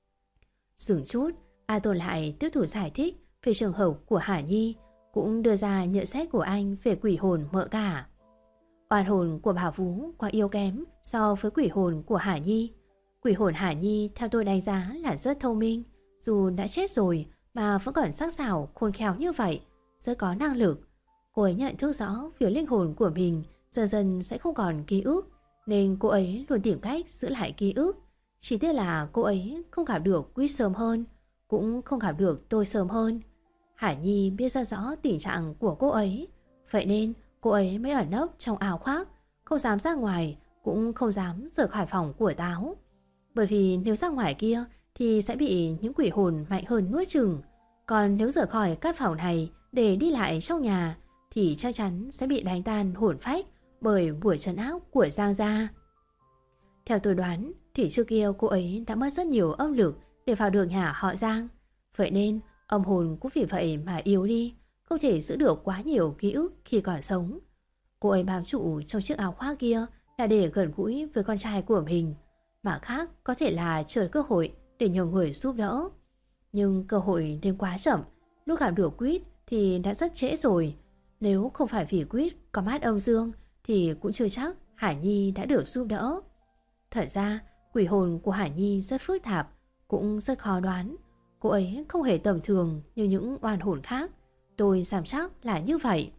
Dừng chút, A Tôn lại tiếp tục giải thích về trường hợp của Hà Nhi, cũng đưa ra nhận xét của anh về quỷ hồn mợ cả. Oan hồn của bà Vú quá yếu kém so với quỷ hồn của Hà Nhi. Quỷ hồn Hà Nhi theo tôi đánh giá là rất thông minh, dù đã chết rồi mà vẫn còn sắc sảo khôn khéo như vậy, rất có năng lực. Cô ấy nhận thức rõ việc linh hồn của mình dần dần sẽ không còn ký ức, nên cô ấy luôn tìm cách giữ lại ký ức. Chỉ tiếc là cô ấy không gặp được Quýt sớm hơn, cũng không gặp được tôi sớm hơn. Hải Nhi biết rất rõ tình trạng của cô ấy, vậy nên cô ấy mới ẩn nấp trong áo khoác, không dám ra ngoài, cũng không dám rời khỏi phòng của Táo. Bởi vì nếu ra ngoài kia thì sẽ bị những quỷ hồn mạnh hơn nuốt chửng. Còn nếu rời khỏi căn phòng này để đi lại trong nhà thì chắc chắn sẽ bị đánh tan hồn phách bởi buổi trấn áp của Giang gia. Theo tôi đoán thì trước kia cô ấy đã mất rất nhiều âm lực để vào được nhà họ Giang. Vậy nên âm hồn cũng vì vậy mà yếu đi, không thể giữ được quá nhiều ký ức khi còn sống. Cô ấy bám trụ trong chiếc áo khoác kia là để gần gũi với con trai của mình, mà khác có thể là chờ cơ hội để nhờ người giúp đỡ. Nhưng cơ hội đến quá chậm, lúc gặp được Quýt thì đã rất trễ rồi. Nếu không phải vì Quýt có mắt âm dương thì cũng chưa chắc Hải Nhi đã được giúp đỡ. Thật ra quỷ hồn của Hải Nhi rất phức tạp, cũng rất khó đoán. Cô ấy không hề tầm thường như những oan hồn khác, tôi dám chắc là như vậy.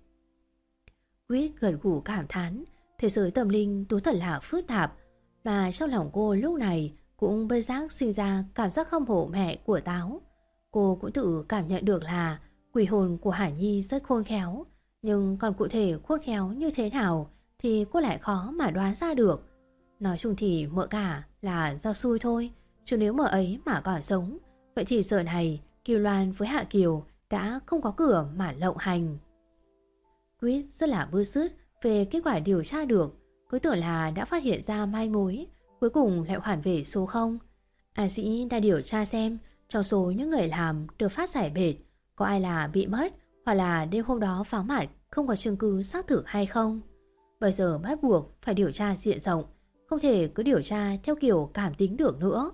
Quýt gật gù cảm thán, thế giới tâm linh đúng thật là phức tạp, mà trong lòng cô lúc này cũng bất giác sinh ra cảm giác hâm mộ mẹ của Táo. Cô cũng tự cảm nhận được là quỷ hồn của Hải Nhi rất khôn khéo, nhưng còn cụ thể khôn khéo như thế nào thì cô lại khó mà đoán ra được. Nói chung thì mợ cả là do xui thôi, chứ nếu mợ ấy mà còn sống, vậy thì giờ này Kiều Loan với Hạ Kiều đã không có cửa mà lộng hành. Quýt rất là bứt rứt về kết quả điều tra được, cứ tưởng là đã phát hiện ra mai mối, cuối cùng lại hoàn về số 0. A Sĩ đã điều tra xem trong số những người làm được phát giải bệt có ai là bị mất hoặc là đêm hôm đó vắng mặt không có chứng cứ xác thực hay không. Bây giờ bắt buộc phải điều tra diện rộng, không thể cứ điều tra theo kiểu cảm tính được nữa.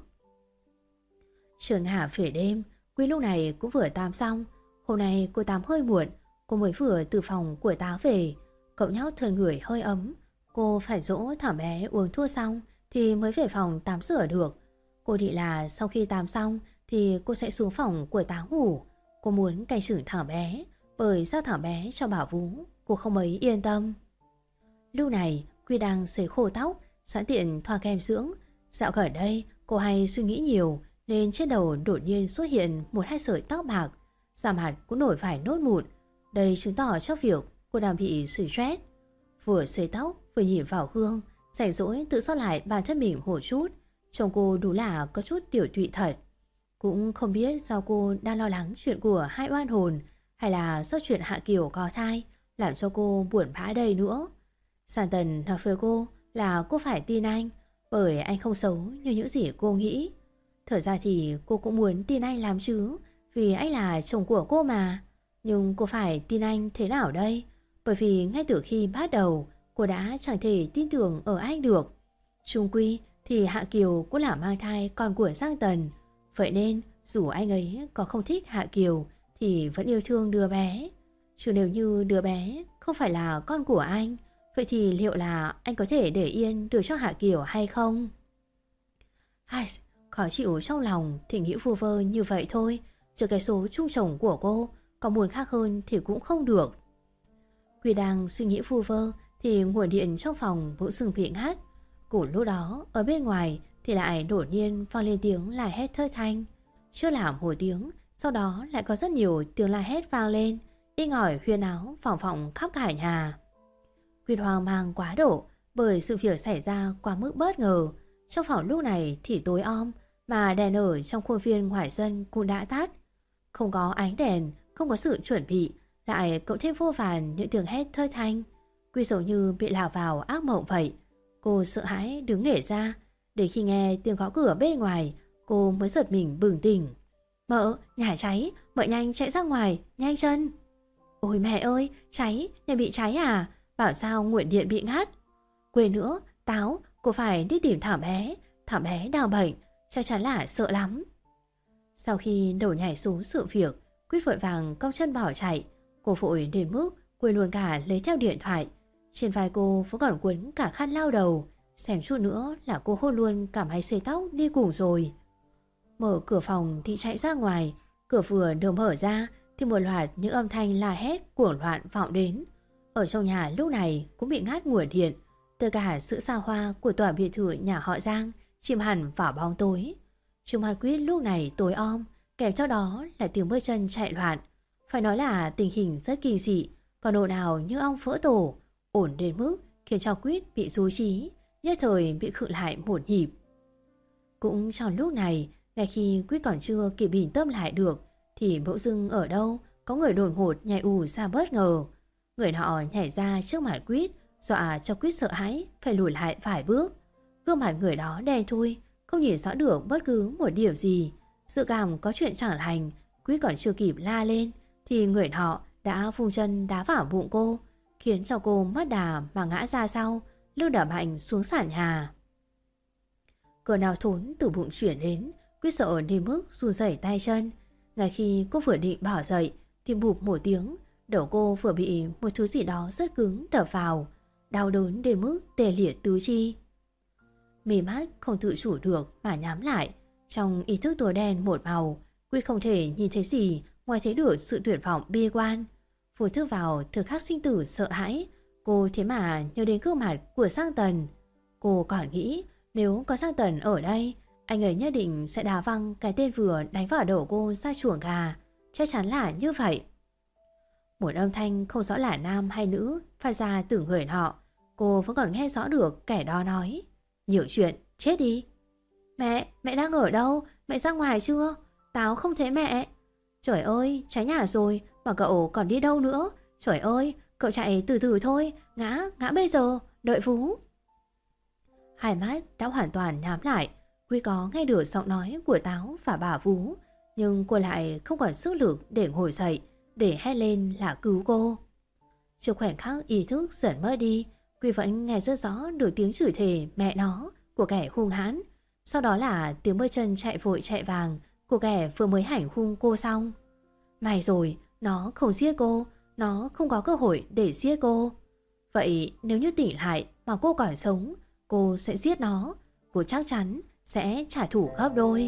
Trường hạ về đêm, Quýt lúc này cũng vừa tắm xong. Hôm nay cô tắm hơi muộn, cô mới vừa từ phòng của Táo về. Cậu nhóc thân người hơi ấm, cô phải dỗ thằng bé uống thuốc xong thì mới về phòng tắm rửa được. Cô định là sau khi tắm xong thì cô sẽ xuống phòng của Táo ngủ. Cô muốn canh chừng thằng bé, bởi sao thằng bé cho bảo Vú cô không mấy yên tâm. Lúc này Quy đang sấy khô tóc, sẵn tiện thoa kem dưỡng. Dạo gần đây cô hay suy nghĩ nhiều nên trên đầu đột nhiên xuất hiện một hai sợi tóc bạc, da mặt cũng nổi vài nốt mụn. Đây chứng tỏ cho việc cô đang bị stress. Vừa sấy tóc vừa nhìn vào gương, rảnh rỗi tự soi lại bản thân mình một chút. Trông cô đúng là có chút tiểu tụy thật. Cũng không biết do cô đang lo lắng chuyện của hai oan hồn hay là do chuyện Hạ Kiều có thai làm cho cô buồn bã đây nữa. Sàn Tần nói với cô là cô phải tin anh, bởi anh không xấu như những gì cô nghĩ. Thật ra thì cô cũng muốn tin anh lắm chứ, vì anh là chồng của cô mà. Nhưng cô phải tin anh thế nào đây? Bởi vì ngay từ khi bắt đầu, cô đã chẳng thể tin tưởng ở anh được. Chung quy thì Hạ Kiều cũng là mang thai con của Giang Tần. Vậy nên dù anh ấy có không thích Hạ Kiều thì vẫn yêu thương đứa bé. Chứ nếu như đứa bé không phải là con của anh, vậy thì liệu là anh có thể để yên được cho Hạ Kiều hay không? Khó chịu trong lòng thì nghĩ vu vơ như vậy thôi. Chứ cái số chung chồng của cô có muốn khác hơn thì cũng không được. Quy đang suy nghĩ vu vơ thì nguồn điện trong phòng bỗng dưng bị ngắt. Cùng lúc đó ở bên ngoài thì lại đột nhiên vang lên tiếng la hét thất thanh. Chưa là một tiếng, sau đó lại có rất nhiều tiếng la hét vang lên, inh ỏi huyên áo vọng vọng khắp cả nhà. Quyên hoang mang quá độ bởi sự việc xảy ra quá mức bất ngờ. Trong phòng lúc này thì tối om, mà đèn ở trong khuôn viên ngoài sân cũng đã tắt. Không có ánh đèn, không có sự chuẩn bị, lại cộng thêm vô vàn những tiếng hét thất thanh. Quy giống như bị lạc vào ác mộng vậy. Cô sợ hãi đứng nhảy ra, để khi nghe tiếng gõ cửa bên ngoài, cô mới giật mình bừng tỉnh. Mợ, nhà cháy, mợ nhanh chạy ra ngoài, nhanh chân. Ôi mẹ ơi, cháy, nhà bị cháy à? Bảo sao nguồn điện bị ngắt. Quên nữa, Táo, cô phải đi tìm Thảo bé đang bệnh, chắc chắn là sợ lắm. Sau khi đầu nhảy xuống sự việc, Quyết vội vàng cong chân bỏ chạy. Cô vội đến mức quên luôn cả lấy theo điện thoại. Trên vai cô vẫn còn quấn cả khăn lau đầu, xem chút nữa là cô hôn luôn cả máy sấy tóc đi cùng rồi. Mở cửa phòng thì chạy ra ngoài. Cửa vừa được mở ra thì một loạt những âm thanh la hét cuồng loạn vọng đến. Ở trong nhà lúc này cũng bị ngắt nguồn điện. Tất cả sự xa hoa của tòa biệt thự nhà họ Giang chìm hẳn vào bóng tối. Trước mặt Quyết lúc này tối om, kèm theo đó là tiếng bước chân chạy loạn. Phải nói là tình hình rất kỳ dị, còn ồn ào như ong vỡ tổ, ổn đến mức khiến cho Quyết bị rối trí, nhất thời bị khựng lại một nhịp. Cũng trong lúc này, ngay khi Quyết còn chưa kịp bình tâm lại được, thì bỗng dưng ở đâu có người đột ngột nhảy ù ra bất ngờ. Người nọ nhảy ra trước mặt Quyết, dọa cho Quyết sợ hãi phải lùi lại vài bước. Gương mặt người đó đen thui, không nhìn rõ được bất cứ một điểm gì. Dự cảm có chuyện chẳng lành, Quyết còn chưa kịp la lên thì người nọ đã vung chân đá vào bụng cô, khiến cho cô mất đà mà ngã ra sau, lưng đập mạnh xuống sàn nhà. Cơn đau thốn từ bụng chuyển đến, Quyết sợ đến mức run rẩy tay chân. Ngay khi cô vừa định bỏ dậy thì bụp một tiếng, đầu cô vừa bị một thứ gì đó rất cứng đập vào, đau đớn đến mức tê liệt tứ chi. Mí mắt không tự chủ được mà nhắm lại, trong ý thức tối đen một màu. Quyết không thể nhìn thấy gì ngoài thấy được sự tuyệt vọng bi quan. Vô thức vào thời khắc sinh tử sợ hãi, cô thế mà nhớ đến gương mặt của Giang Tần. Cô còn nghĩ nếu có Giang Tần ở đây, anh ấy nhất định sẽ đá văng cái tên vừa đánh vào đầu cô ra chuồng gà. Chắc chắn là như vậy. Một âm thanh không rõ là nam hay nữ phát ra từ người họ. Cô vẫn còn nghe rõ được kẻ đó nói: nhiều chuyện, chết đi. Mẹ đang ở đâu? Mẹ ra ngoài chưa? Táo không thấy mẹ. Trời ơi, cháy nhà rồi mà cậu còn đi đâu nữa? Trời ơi, cậu chạy từ từ thôi, ngã bây giờ, đợi Phú. Hai mắt đã hoàn toàn nhắm lại. Quy có nghe được giọng nói của Táo và bà Vú, nhưng cô lại không còn sức lực để ngồi dậy, để hét lên là cứu cô. Trước khoảnh khắc ý thức dần mất đi, Quy vẫn nghe rất rõ được tiếng chửi thề mẹ nó của kẻ hung hãn. Sau đó là tiếng bước chân chạy vội chạy vàng của kẻ vừa mới hành hung cô xong. May rồi, nó không giết cô, nó không có cơ hội để giết cô. Vậy nếu như tỉnh lại mà cô còn sống, cô sẽ giết nó. Cô chắc chắn sẽ trả thù gấp đôi.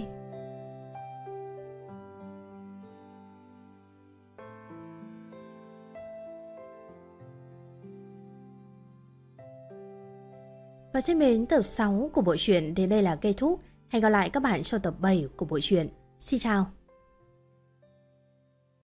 Và thân mến, tập 6 của bộ truyện đến đây là kết thúc. Hẹn gặp lại các bạn trong tập 7 của bộ truyện. Xin chào!